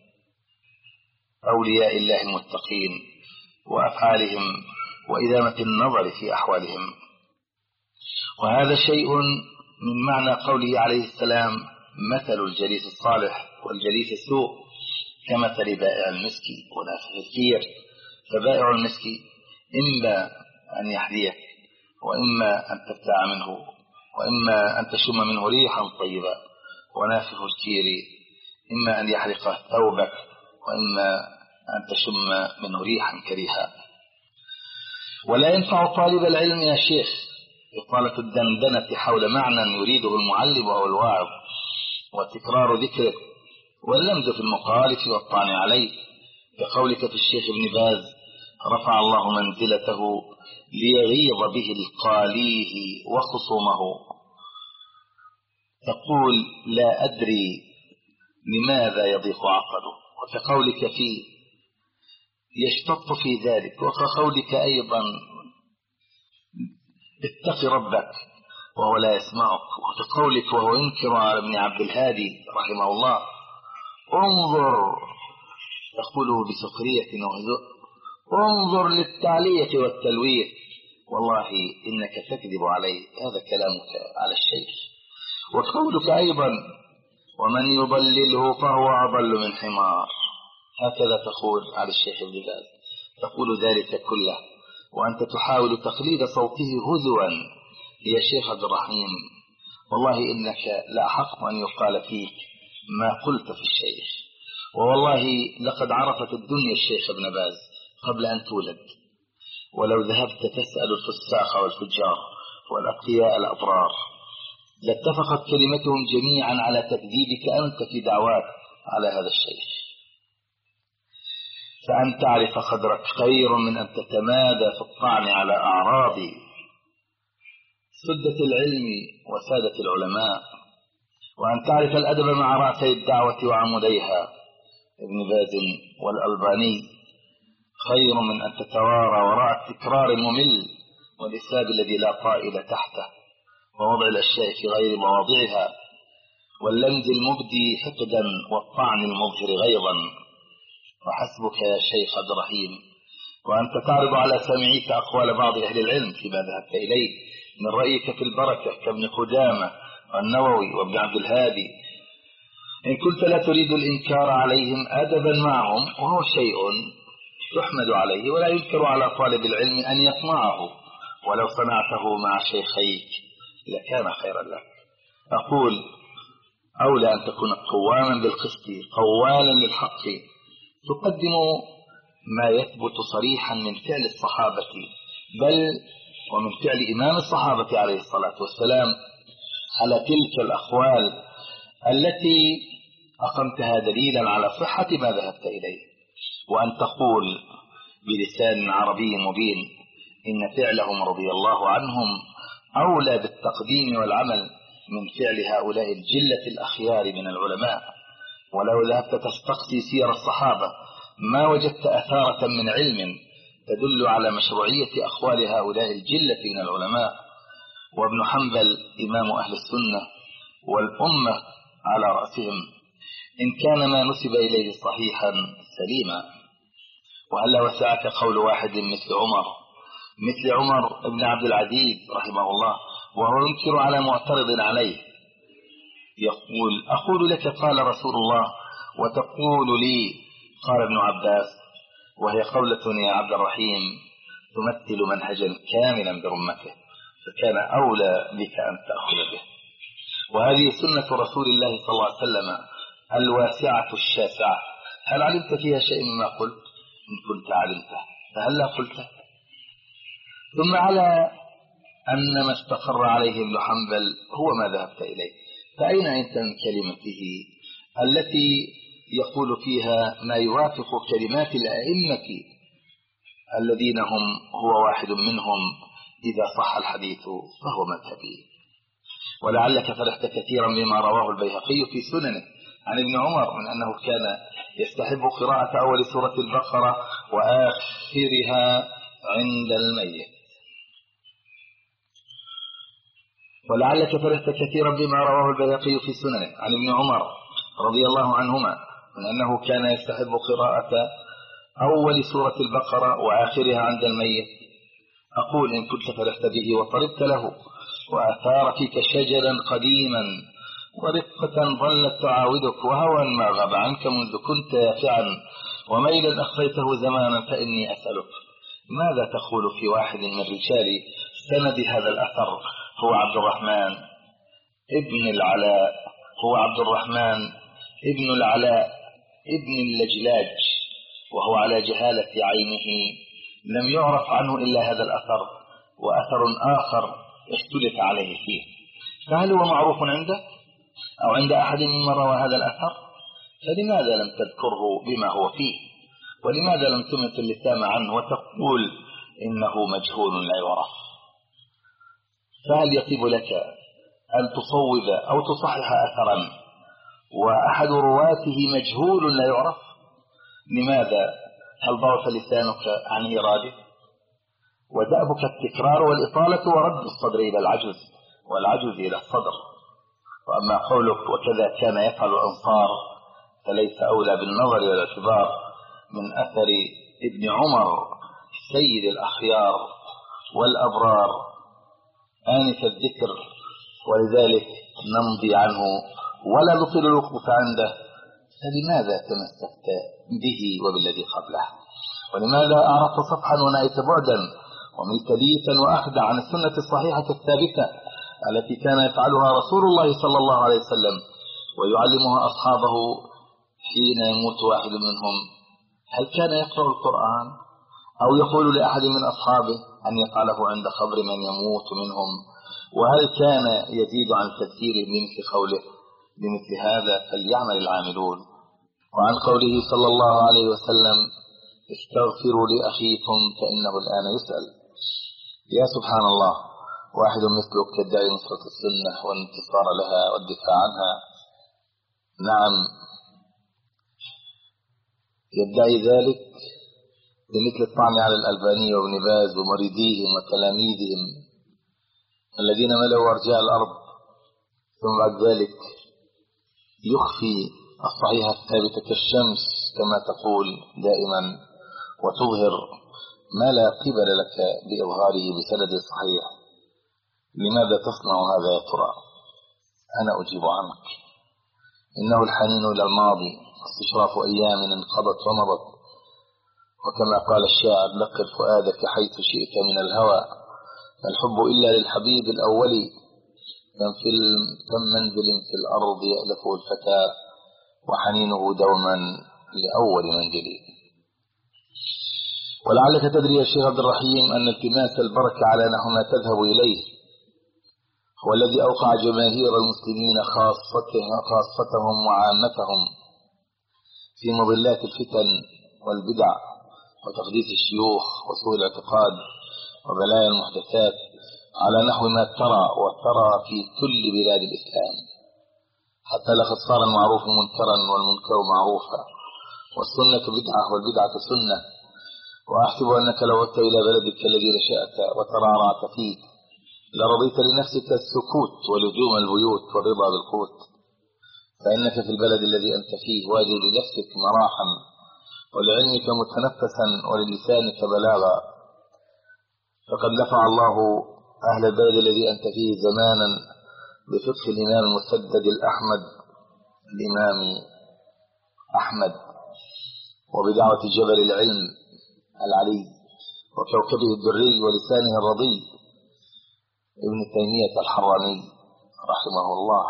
Speaker 1: أولياء الله المتقين وأفعالهم وإدامة النظر في أحوالهم. وهذا شيء من معنى قوله عليه السلام: مثل الجليس الصالح والجليس السوء كمثل بائع المسك ونافخ الكير. فبائع المسك إما أن يحذيك، وإما أن تبتاع منه، وإما أن تشم منه ريحا طيبة، ونافخ الكير إما أن يحرق ثوبك، وإما أن تشم منه ريحا كريها. ولا ينفع طالب العلم يا شيخ إطالة الدندنة حول معنى يريده المعلم أو الواعظ وتكرار ذكره واللمز في المخالف والطعن عليه، كقولك في الشيخ ابن باز رفع الله منزلته ليغيظ به القاليه وخصومه، تقول لا أدري لماذا يضيق عقله، وكقولك في يشتط في ذلك، وكقولك أيضا اتق ربك وهو لا يسمعك، وكقولك وهو ينكر على ابن عبد الهادي رحمه الله انظر، تقوله بسخرية وهزء، انظر للتعلية والتلوية، والله إنك تكذب علي، هذا كلامك على الشيخ. وقولك أيضا ومن يضلله فهو أضل من حمار، هكذا تقول على الشيخ ابن باز، تقول ذلك كله وأنت تحاول تقليد صوته هزوا يا شيخ عبد الرحيم. والله إنك لا حق أن يقال فيك ما قلت في الشيخ، ووالله لقد عرفت الدنيا الشيخ ابن باز قبل أن تولد، ولو ذهبت تسأل الفساق والفجار والأتقياء الأبرار لاتفقت كلمتهم جميعا على تكذيبك أنت في دعواك على هذا الشيخ. فأن تعرف قدرك خير من أن تتمادى في الطعن على أعراض سدة العلم وسادة العلماء، وأن تعرف الأدب مع رأسي الدعوة وعموديها ابن باز والألباني خير من أن تتوارى وراء التكرار الممل والإساب الذي لا طائل تحته، ووضع الأشياء في غير مواضعها، واللمز المبدي حقدا والطعن المظهر غيظا. وحسبك يا شيخ عبد الرحيم وأنت تعرض على سامعيك أقوال بعض أهل العلم فيما ذهبت إليه من رأيك في البركة كابن قدامة والنووي وابن عبد الهادي، إن كنت لا تريد الإنكار عليهم أدبا معهم، وهو شيء تحمد عليه ولا ينكر على طالب العلم أن يطمعه، ولو صنعته مع شيخيك لكان خيرا لك. أقول أولى أن تكون قواما بالقسط قوالا للحق، تقدم ما يثبت صريحا من فعل الصحابة بل ومن فعل إمام الصحابة عليه الصلاة والسلام على تلك الأقوال التي أقمتها دليلا على صحة ما ذهبت إليه، وأن تقول بلسان عربي مبين إن فعلهم رضي الله عنهم أولى بالتقديم والعمل من فعل هؤلاء الجلة الأخيار من العلماء. ولو ذهبت تستقصي سير الصحابة ما وجدت أثارة من علم تدل على مشروعية أقوال هؤلاء الجلة من العلماء. وابن حنبل إمام أهل السنة والأمة على رأسهم إن كان ما نسب إليه صحيحا سليما. وهلا وسعك قول واحد مثل عمر مثل عمر بن عبد العزيز رحمه الله وهو ينكر على معترض عليه، يقول أقول لك قال رسول الله وتقول لي قال ابن عباس، وهي قولة يا عبد الرحيم تمثل منهجا كاملا برمته، فكان أولى بك أن تأخذ به. وهذه سنة رسول الله صلى الله عليه وسلم الواسعة الشاسعة، هل علمت فيها شيء مما قلت؟ إن كنت علمته فهل لا قلته؟ ثم على أن ما استقر عليه ابن حنبل هو ما ذهبت إليه، فأين أنت من كلمته التي يقول فيها ما يوافق كلمات الأئمة الذين هم هو واحد منهم إذا صح الحديث فهو مذهبي. ولعلك فرحت كثيرا بما رواه البيهقي في سننه عن ابن عمر من أنه كان يستحب قراءة أول سورة البقرة وآخرها عند الميت. ولعلك فرحت كثيرا بما رواه البيهقي في سننه عن ابن عمر رضي الله عنهما من أنه كان يستحب قراءة أول سورة البقرة وآخرها عند الميت. أقول إن كنت فرحت به وطربت له وأثار فيك شجرا قديما ورقة ظلت تعاودك وهوى ما غاب عنك منذ كنت يافعا وميلا أخفيته زمانا، فإني أسألك ماذا تقول في واحد من رجال سند هذا الأثر هو عبد الرحمن ابن العلاء هو عبد الرحمن ابن العلاء ابن اللجلاج، وهو على جهالة عينه لم يعرف عنه إلا هذا الأثر وأثر آخر اختلف عليه فيه، فهل هو معروف عنده أو عند أحد ممن روى هذا الأثر؟ فلماذا لم تذكره بما هو فيه؟ ولماذا لم تمت اللسان عنه وتقول إنه مجهول لا يعرف؟ فهل يطيب لك أن تصوب أو تصحح أثرا وأحد رواته مجهول لا يعرف؟ لماذا؟ هل ضعف لسانك عن إراده؟ ودأبك التكرار والإطالة ورد الصدر إلى العجز والعجز إلى الصدر. وأما قولك وكذا كان يفعل الأنصار فليس أولى بالنظر والاعتبار من أثر ابن عمر سيد الأخيار والأبرار آنف الذكر، ولذلك نمضي عنه ولا نطيل الوقوف عنده. فلماذا تمسكت به وبالذي قبله؟ ولماذا أعرضت صفحا ونأيت بعدا وملت ليتا وأخدع عن السنة الصحيحة الثابتة التي كان يفعلها رسول الله صلى الله عليه وسلم ويعلمها أصحابه حين يموت واحد منهم؟ هل كان يقرأ القرآن أو يقول لأحد من أصحابه أن يفعله عند خبر من يموت منهم؟ وهل كان يزيد عن تذكيره بمثل قوله بمثل هذا فليعمل العاملون؟ وعن قوله صلى الله عليه وسلم استغفروا لأخيكم فإنه الآن يسأل. يا سبحان الله، واحد مثلك يدعي نصرة السنة والانتصار لها والدفاع عنها، نعم يدعي ذلك بمثل الطعن على الألباني وابن باز ومريديهم وتلاميذهم الذين ملأوا أرجاء الأرض، ثم بعد ذلك يخفي الصحيح الثابت كالشمس كما تقول دائما وتظهر ما لا قبل لك بإظهاره بسند صحيح. لماذا تصنع هذا يا ترى؟ أنا أجيب عنك. إنه الحنين إلى الماضي استشراف أيام انقضت ومضت، وكما قال الشاعر لقد فؤادك حيث شئت من الهوى، الحب إلا للحبيب الأول، كم منزل في الأرض يألفه الفتى وحنينه دوما لأول منزل. ولعلك تدري يا شيخ عبد الرحيم أن التماس البركة على نحو ما تذهب إليه هو الذي أوقع جماهير المسلمين خاصتهم, خاصتهم وعامتهم في مضلات الفتن والبدع وتقديس الشيوخ وسوء الاعتقاد وبلايا المحدثات على نحو ما ترى وترى في كل بلاد الإسلام، حتى لقد صار المعروف منكرا والمنكر معروفا والسنة بدعة والبدعة سنة. وأحسب أنك لو عدت إلى بلدك الذي نشأت وترعرعت فيه لرضيت لنفسك السكوت ولزوم البيوت والرضا بالقوت، فإنك في البلد الذي أنت فيه واجد لنفسك مراحا ولعلمك متنفسا وللسانك بلاغا. فقد نفع الله أهل البلد الذي أنت فيه زمانا بفقه الإمام المسدد الأحمد الإمام أحمد وبدعوة جبل العلم العلي وكوكبه الدري ولسانه الرضي ابن تيمية الحراني رحمه الله.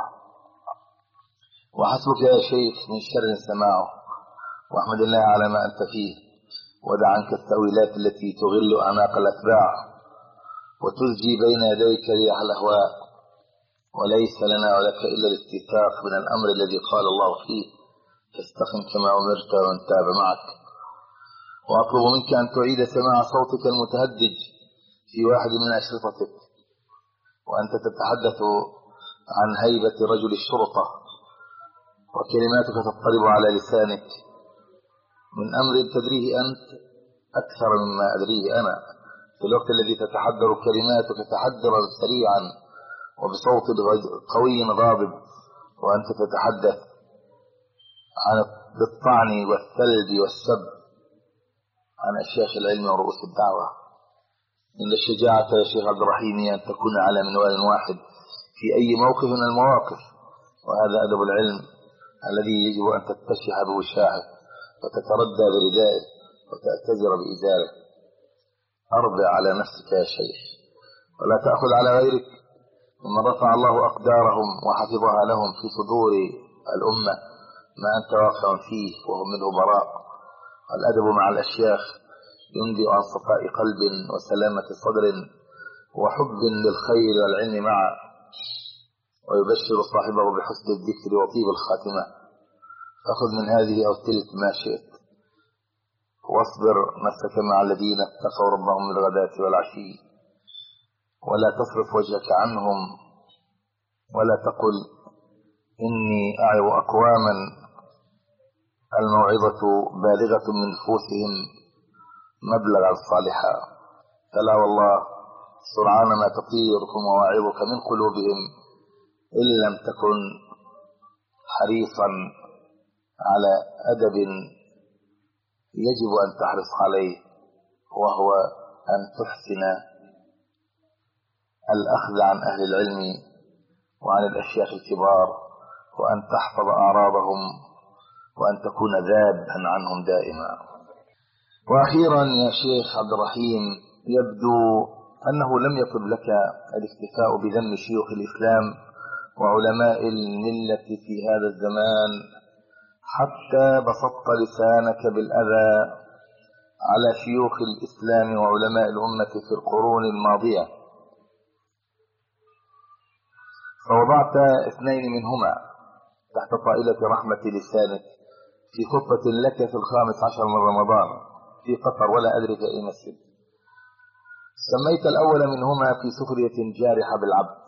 Speaker 1: وحسبك يا شيخ من شر سماعه، واحمد الله على ما أنت فيه، ودع عنك التأويلات التي تغل أعناق الأتباع وتزجي بين يديك ريح الأهواء، وليس لنا ولك إلا الاستيثاق من الأمر الذي قال الله فيه فاستقم كما أمرت ومن تاب معك. وأطلب منك أن تعيد سماع صوتك المتهدج في واحد من أشرطتك وأنت تتحدث عن هيبة رجل الشرطة وكلماتك تضطرب على لسانك من أمر تدريه أنت أكثر مما أدريه أنا، في الوقت الذي تتحدر كلماتك تحدرا سريعا وبصوت قوي غاضب، وأنت تتحدث عن الطعن والثلج والسب عن أشياخ العلم ورؤوس الدعوة. إن الشجاعة يا شيخ عبد الرحيم أن تكون على منوال واحد في أي موقف من المواقف، وهذا أدب العلم الذي يجب أن تتشح بوشاحه وتتردى بردائه وتأتزر بإزاره. أربع على نفسك يا شيخ ولا تأخذ على غيرك ممن رفع الله أقدارهم وحفظها لهم في صدور الأمة ما أنت واقع فيه وهم منه براء. الأدب مع الأشياخ ينبئ عن صفاء قلب وسلامة صدر وحب للخير والعلم معا، ويبشر صاحبه بحسن الذكر وطيب الخاتمة. فخذ من هذه أو تلك ما شئت، واصبر نفسك مع الذين اتقوا ربهم بالغداة والعشي، ولا تصرف وجهك عنهم، ولا تقل إني أعظ أقواما الموعظة بالغة من نفوسهم مبلغ الصالحة، فلا والله سرعان ما تطيركم مواعظك من قلوبهم إن لم تكن حريصا على أدب يجب أن تحرص عليه، وهو أن تحسن الأخذ عن أهل العلم وعن الأشياخ الكبار، وأن تحفظ أعراضهم، وأن تكون ذابا عنهم دائما. وأخيرا يا شيخ عبد الرحيم، يبدو أنه لم يطب لك الاكتفاء بذم شيوخ الإسلام وعلماء الملة في هذا الزمان حتى بسطت لسانك بالأذى على شيوخ الإسلام وعلماء الأمة في القرون الماضية، فوضعت اثنين منهما تحت طائلة رحمة لسانك في خطبة لك في الخامس عشر من رمضان في قطر ولا أدري في أي مسجد. سميت الأول منهما في سخرية جارحة بالعبد.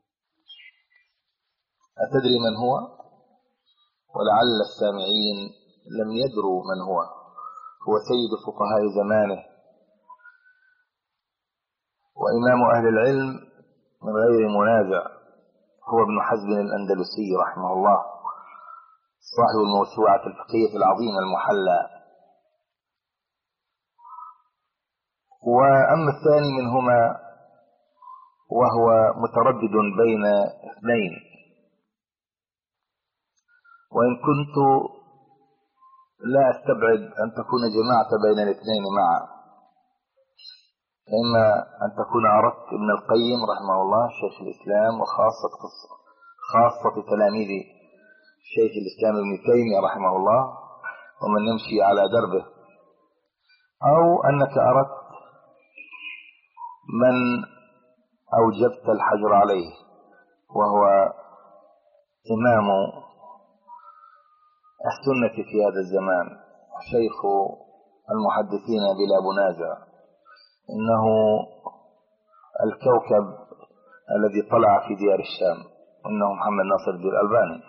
Speaker 1: أتدري من هو؟ ولعل السامعين لم يدروا من هو. هو سيد فقهاء زمانه وإمام أهل العلم من غير منازع، هو ابن حزم الأندلسي رحمه الله، صاحب الموسوعة الفقهية العظيمة المحلى. وأما الثاني منهما وهو متردد بين اثنين، وإن كنت لا أستبعد أن تكون جماعة بين الاثنين معا، إما أن تكون أردت ابن القيم رحمه الله شيخ الإسلام وخاصة خاصة تلاميذ شيخ الإسلام ابن تيمية رحمه الله ومن يمشي على دربه، أو أنك أردت من أوجبت الحجر عليه وهو إمام السنة في هذا الزمان، شيخ المحدثين بلا منازع، إنه الكوكب الذي طلع في ديار الشام، إنه محمد ناصر الدين الألباني.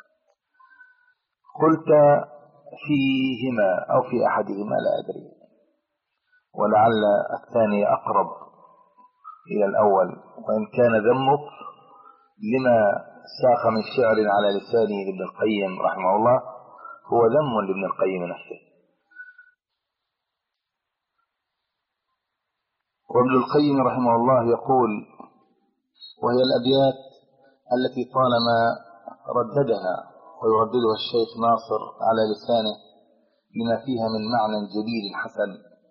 Speaker 1: قلت فيهما أو في أحدهما لا أدري، ولعل الثاني أقرب إلى الأول، وإن كان ذمك لما ساق من شعر على لسان ابن القيم رحمه الله هو ذم لابن القيم نفسه. وابن القيم رحمه الله يقول، وهي الأبيات التي طالما رددها ويرددها الشيخ ناصر على لسانه لما فيها من معنى جليل حسن: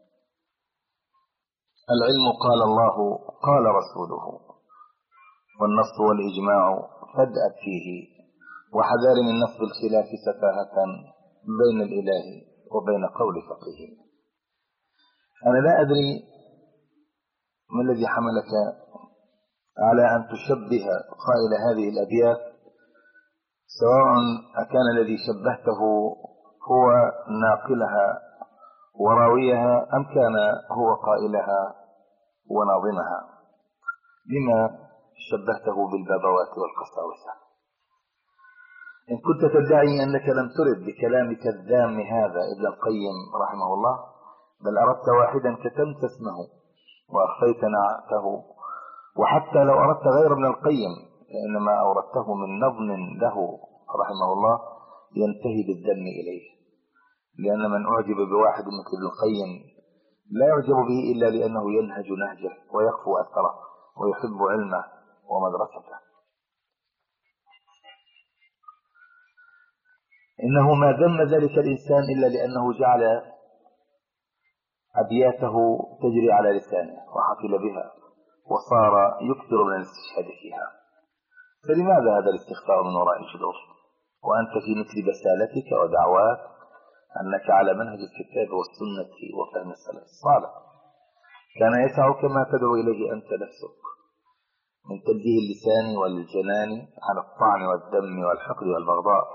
Speaker 1: العلم قال الله قال رسوله، والنص والإجماع فادأب فيه، وحذار من نصب الخلاف سفاهة بين الإله وبين قول فقيه. أنا لا أدري ما الذي حملك على أن تشبه قائل هذه الأبيات، سواء أكان الذي شبهته هو ناقلها وراويها أم كان هو قائلها وناظمها بما شبهته بالبابوات والقساوسة. إن كنت تدعي أنك لم ترد بكلامك الذام هذا ابن القيم رحمه الله، بل أردت واحدا كتمت اسمه وأخفيت نعته، وحتى لو أردت غير ابن القيم فإنما أوردته من نظم له رحمه الله ينتهي بالذم إليه، لأن من أعجب بواحد مثل ابن القيم لا يعجب به إلا لأنه ينهج نهجه ويخفو أثره ويحب علمه ومدرسته. إنه ما ذم ذلك الإنسان إلا لأنه جعل أبياته تجري على لسانه وحفل بها وصار يكثر من الاستشهاد فيها. فلماذا هذا الاستخفاء من وراء الجدور وأنت في مثل بسالتك ودعواك أنك على منهج الكتاب والسنة وفهم السلف الصالح؟ كان يسعك ما تدعو إليه أنت نفسك من تنزيه اللسان والجنان عن الطعن والذم والحقد والبغضاء،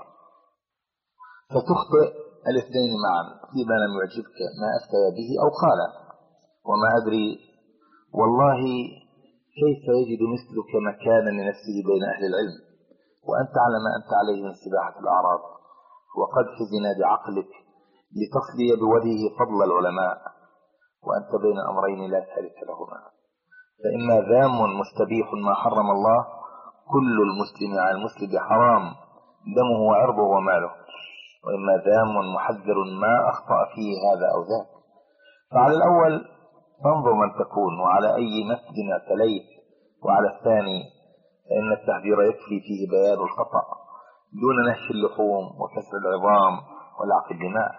Speaker 1: فتخطئ الاثنين معا فيما لم يعجبك ما أفتى به أو قال. وما أدري والله كيف يجد مثلك مكانا لنفسه بين أهل العلم وأنت على ما أنت عليه من سباحة الأعراض وقذف زناد عقلك لتصلي بوجهه فضل العلماء، وأنت بين أمرين لا ثالث لهما. فإما ذام مستبيح ما حرم الله، كل المسلم على المسلم حرام دمه وعرضه وماله، وإما ذام محذر ما أخطأ فيه هذا أو ذاك. فعلى الأول فانظر من تكون وعلى أي مسجد اعتليت، وعلى الثاني فإن التحذير يكفي فيه بيان الخطأ دون نهش اللحوم وكسر العظام ولعق الدماء.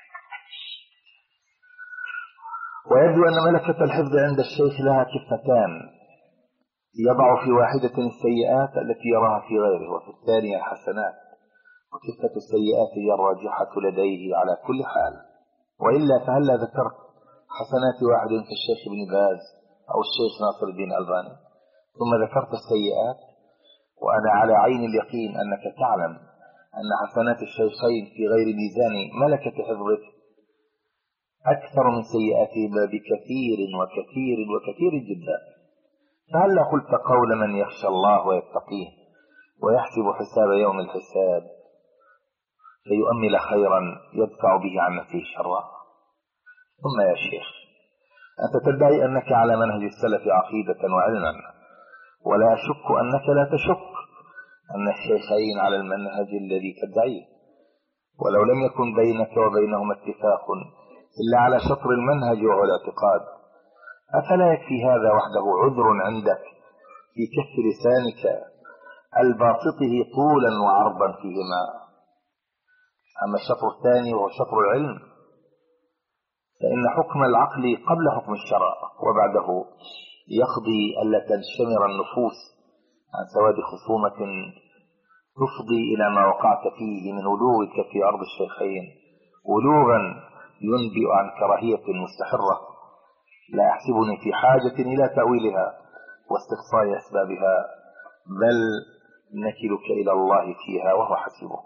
Speaker 1: ويبدو أن ملكة الحفظ عند الشيخ لها كفتان، يضع في واحدة السيئات التي يراها في غيره وفي الثانية الحسنات، وكفة السيئات هي الراجحة لديه على كل حال. وإلا فهلا ذكرت حسنات واحد كالشيخ ابن باز أو الشيخ ناصر الدين الألباني ثم ذكرت السيئات، وأنا على عين اليقين أنك تعلم أن حسنات الشيخين في غير ميزان ملكة حفظك أكثر من سيئاتهما بكثير وكثير وكثير جدا. فهلا قلت قول من يخشى الله ويتقيه ويحسب حساب يوم الحساب فيؤمل خيرا يدفع به عن نفسه شرا. ثم يا شيخ، أنت تدعي أنك على منهج السلف عقيدة وعلما، ولا أشك أنك لا تشك أن الشيخين على المنهج الذي تدعيه، ولو لم يكن بينك وبينهما اتفاق إلا على شطر المنهج وهو الاعتقاد، أفلا يكفي هذا وحده عذر عندك في كف لسانك الباسطه طولا وعرضا فيهما؟ أما الشطر الثاني وهو شطر العلم فإن حكم العقل قبل حكم الشرع، وبعده يقضي ألا تنشمر النفوس عن سواد خصومة تفضي إلى ما وقعت فيه من ولوغك في عرض الشيخين، ولوغا ينبئ عن كراهية مستحرة لا أحسبني في حاجة إلى تأويلها واستقصاء أسبابها، بل نكلك إلى الله فيها وهو حسيبك.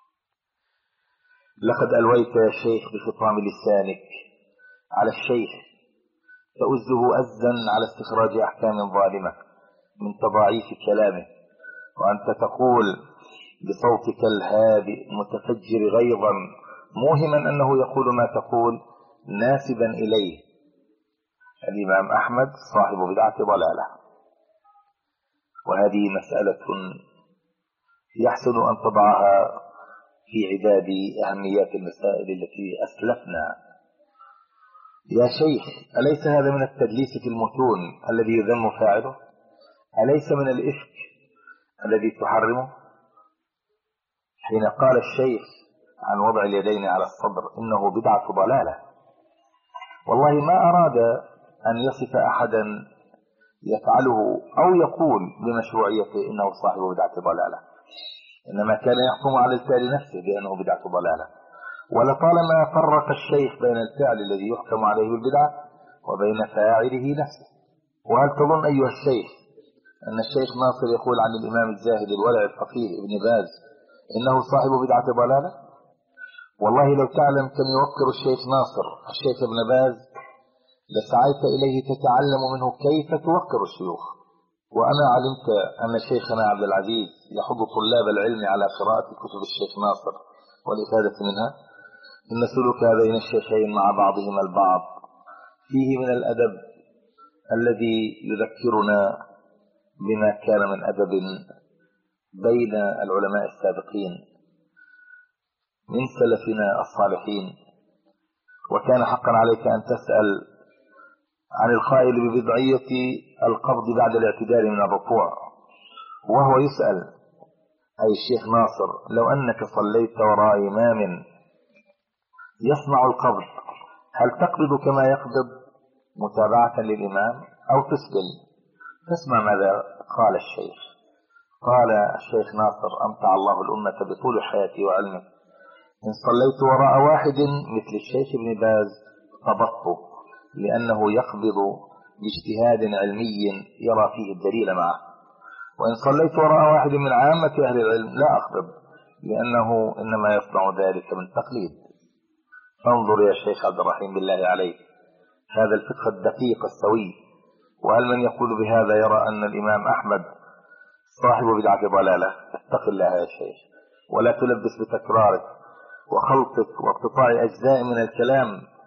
Speaker 1: لقد ألويت يا شيخ بخطام لسانك على الشيخ تؤزه أزا على استخراج أحكام ظالمة من تضاعيف كلامه، وأنت تقول بصوتك الهادئ المتفجر غيظا موهما أنه يقول ما تقول ناسبا إليه الإمام أحمد صاحب بدعة ضلالة. وهذه مسألة يحسن أن تضعها في عداد أهميات المسائل التي أسلفنا. يا شيخ، أليس هذا من التدليس في المتون الذي يذم فاعله؟ أليس من الإفك الذي تحرمه؟ حين قال الشيخ عن وضع اليدين على الصدر إنه بدعة ضلالة، والله ما أراد أن يصف أحدا يفعله أو يقول بمشروعيته إنه صاحب بدعة ضلالة، إنما كان يحكم على الفعل نفسه بأنه بدعة ضلالة. ولطالما فرق الشيخ بين الفعل الذي يحكم عليه بالبدعة وبين فاعله نفسه. وهل تظن أيها الشيخ أن الشيخ ناصر يقول عن الإمام الزاهد الورع الفقيه ابن باز إنه صاحب بدعة ضلالة؟ والله لو تعلم كم يوقر الشيخ ناصر الشيخ ابن باز لسعيت إليه تتعلم منه كيف توقر الشيوخ. وأنا علمت أن شيخنا عبد العزيز يحض طلاب العلم على قراءة كتب الشيخ ناصر والإفادة منها، إن سلوك هذين الشيخين مع بعضهما البعض فيه من الأدب الذي يذكرنا بما كان من أدب بين العلماء السابقين من سلفنا الصالحين. وكان حقا عليك أن تسأل عن القائل ببضعية القبض بعد الاعتدال من الركوع، وهو يسأل أي الشيخ ناصر لو أنك صليت وراء إمام يصنع القبض هل تقبض كما يقبض متابعة للإمام أو تسجل؟ تسمع ماذا قال الشيخ. قال الشيخ ناصر أمتع الله الأمة بطول حياتي وعلمه: إن صليت وراء واحد مثل الشيخ ابن باز قبضته، لأنه يقبض باجتهاد علمي يرى فيه الدليل معه. وإن صليت وراء واحد من عامة أهل العلم لا أقبض، لأنه إنما يصنع ذلك من تقليد. فانظر يا شيخ عبد الرحيم بالله عليك هذا الفقه الدقيق السوي. وهل من يقول بهذا يرى أن الإمام أحمد صاحب بدعة ضلالة؟ اتق الله يا شيخ، ولا تلبس بتكرارك وخلطك واقتطاع أجزاء من الكلام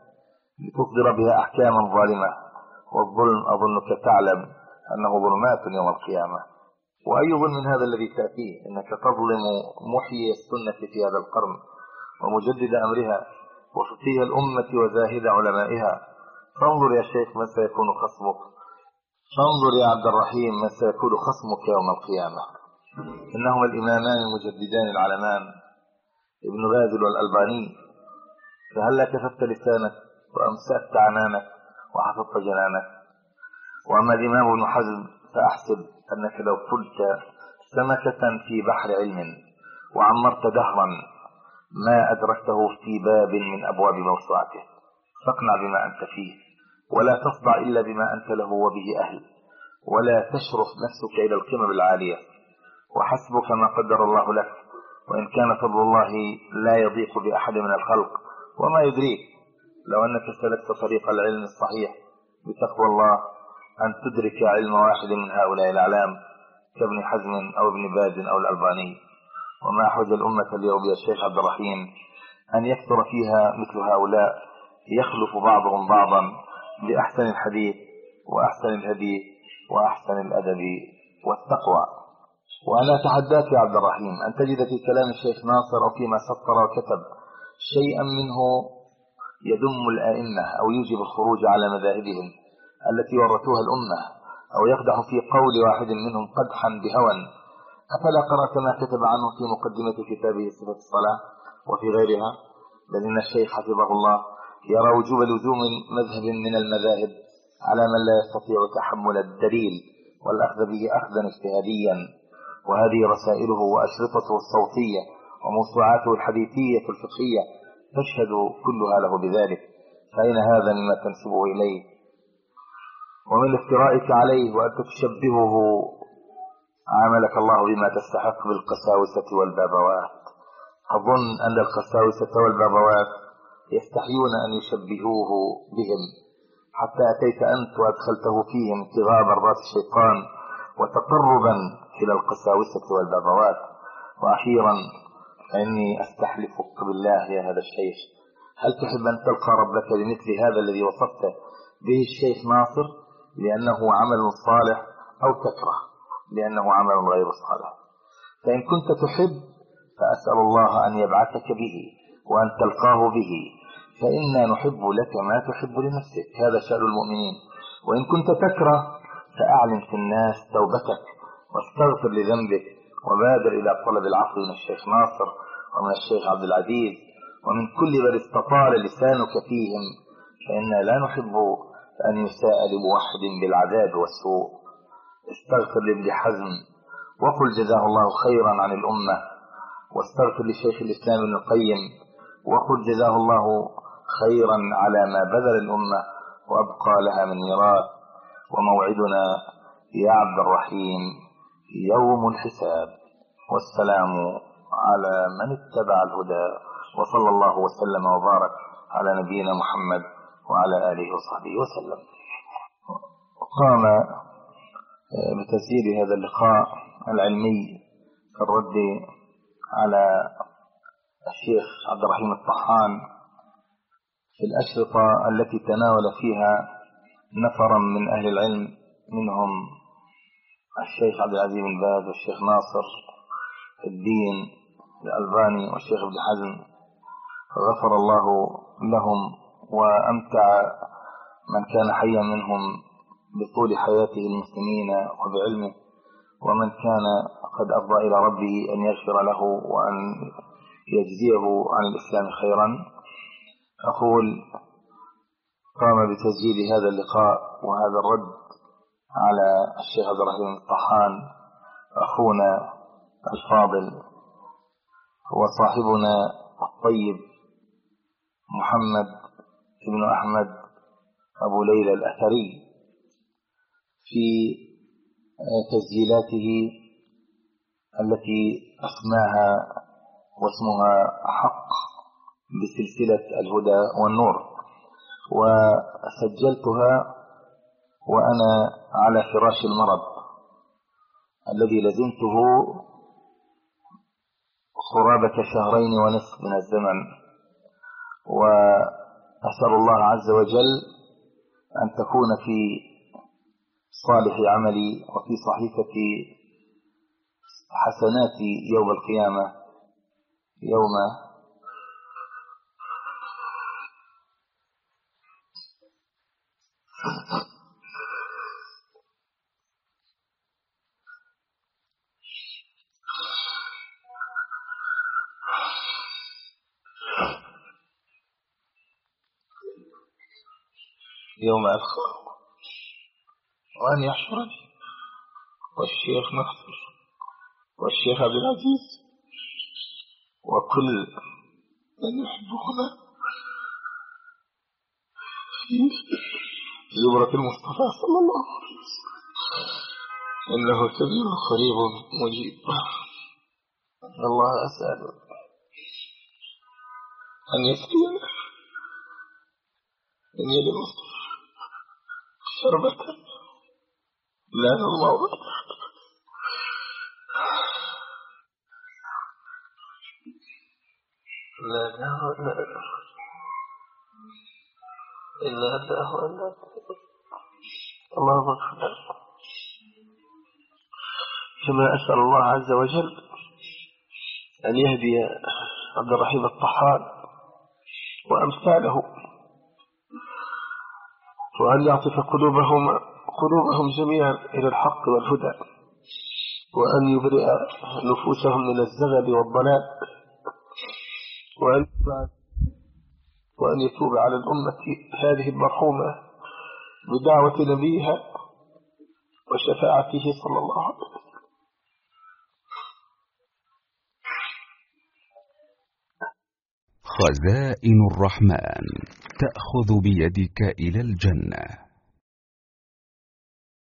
Speaker 1: لتصدر بها أحكاما ظالمة. والظلم أظنك تعلم أنه ظلمات يوم القيامة. وأي ظلم من هذا الذي تأتيه؟ إنك تظلم محيي السنة في هذا القرن ومجدد أمرها وفتي الأمة وزاهد علمائها. فانظر يا شيخ من سيكون خصمك، فانظر يا عبد الرحيم من سيكون خصمك يوم القيامة. إنهما الإمامان المجددان العلمان ابن باز والألباني. فهلا كففت لسانك وأمسكت عنانك وحفظت جنانك. وأما الإمام ابن حزم فأحسب أنك لو قلت سمكة في بحر علم وعمرت دهرا ما أدركته في باب من أبواب موسوعته. فاقنع بما أنت فيه ولا تصدع إلا بما أنت له وبه أهل، ولا تشرف نفسك إلى القمم العالية، وحسبك ما قدر الله لك. وإن كان فضل الله لا يضيق بأحد من الخلق. وما يدريك لو أنك سلكت طريق العلم الصحيح بتقوى الله أن تدرك علم واحد من هؤلاء الأعلام كابن حزم أو ابن باز أو الألباني. وما أحوج الأمة اليوم يا شيخ عبد الرحيم أن يكثر فيها مثل هؤلاء يخلف بعضهم بعضا لأحسن الحديث وأحسن الهدي وأحسن الأدب والتقوى. وأنا أتحداك يا عبد الرحيم أن تجد في كلام الشيخ ناصر أو فيما سطر وكتب شيئا منه يذم الآئمة أو يوجب الخروج على مذاهبهم التي ورثوها الأمة، أو يقدح في قول واحد منهم قدحا بهوى. أفلا قرأت ما كتب عنه في مقدمة كتابه صفة الصلاة وفي غيرها؟ بل إن الشيخ حفظه الله يرى وجوب لزوم مذهب من المذاهب على من لا يستطيع تحمل الدليل والأخذ به أخذا اجتهاديا. وهذه رسائله وأشرطته الصوتية وموسوعاته الحديثية الفقهية تشهد كلها له بذلك. فأين هذا مما تنسبه إليه ومن افترائك عليه وأنت تشبهه عاملك الله بما تستحق بالقساوسة والبابوات؟ أظن أن القساوسة والبابوات يستحيون أن يشبهوه بهم، حتى أتيت أنت وأدخلته فيهم ابتغاء مرضات الشيطان وتقربا إلى القساوسة والبابوات. وأخيرا فإني أستحلفك بالله يا هذا الشيخ، هل تحب أن تلقى ربك بمثل هذا الذي وصفته به الشيخ ناصر لأنه عمل صالح، أو تكره لأنه عمل غير صالح؟ فإن كنت تحب فأسأل الله أن يبعثك به وأن تلقاه به، فإنا نحب لك ما تحب لنفسك، هذا شأن المؤمنين. وإن كنت تكره فأعلن في الناس توبتك واستغفر لذنبك وبادر إلى طلب العفو من الشيخ ناصر ومن الشيخ عبد العزيز ومن كل من استطال لسانك فيهم، فإنا لا نحب أن يساء لموحد بالعذاب والسوء. استغفر لابن حزم وقل جزاه الله خيرا عن الأمة، واستغفر لشيخ الإسلام ابن القيم وقل جزاه الله خيرا على ما بذل الأمة وأبقى لها من ميراث. وموعدنا يا عبد الرحيم يوم الحساب. والسلام على من اتبع الهدى، وصلى الله وسلم وبارك على نبينا محمد وعلى آله وصحبه وسلم. وقام بتسجيل هذا اللقاء العلمي في الرد على الشيخ عبد الرحيم الطحان في الأشرطة التي تناول فيها نفرا من أهل العلم، منهم الشيخ عبد العزيز بن باز والشيخ ناصر الدين الألباني والشيخ ابن حزم، غفر الله لهم وأمتع من كان حيا منهم بطول حياته المسلمين وبعلمه، ومن كان قد أفضى إلى ربه أن يغفر له وأن يجزيه عن الإسلام خيرا. أقول قام بتسجيل هذا اللقاء وهذا الرد على الشيخ عبد الرحيم الطحان أخونا الفاضل وصاحبنا الطيب محمد بن أحمد أبو ليلى الأثري في تسجيلاته التي أسماها واسمها حق بسلسلة الهدى والنور، وسجلتها وأنا على فراش المرض الذي لزمته قرابة شهرين ونصف من الزمن، وأسأل الله عز وجل أن تكون في صالح عملي وفي صحيفة حسناتي يوم القيامة، يوم يوم الخير وأن يحشرني والشيخ نصر والشيخ عبد العزيز وكل من يحبنا في زمرة المصطفى صلى الله عليه وسلم، إنه سميع قريب مجيب. الله أسأل أن يسقينا من يد المصطفى شربة لا نظمأ بعدها. لا دعوة إلا دعوة إلا اللهم اغفر لنا. كما أسأل الله عز وجل أن يهدي عبد الرحيم الطحان وأمثاله، وأن يعطف قلوبهم قلوبهم جميعا إلى الحق والهدى، وأن يبرئ نفوسهم من الزغل والضلال، وأن وأن يتوب على الأمة هذه المرحومة بدعوة نبيها وشفاعته صلى الله عليه وسلم.
Speaker 2: خزائن الرحمن تأخذ بيدك إلى الجنة.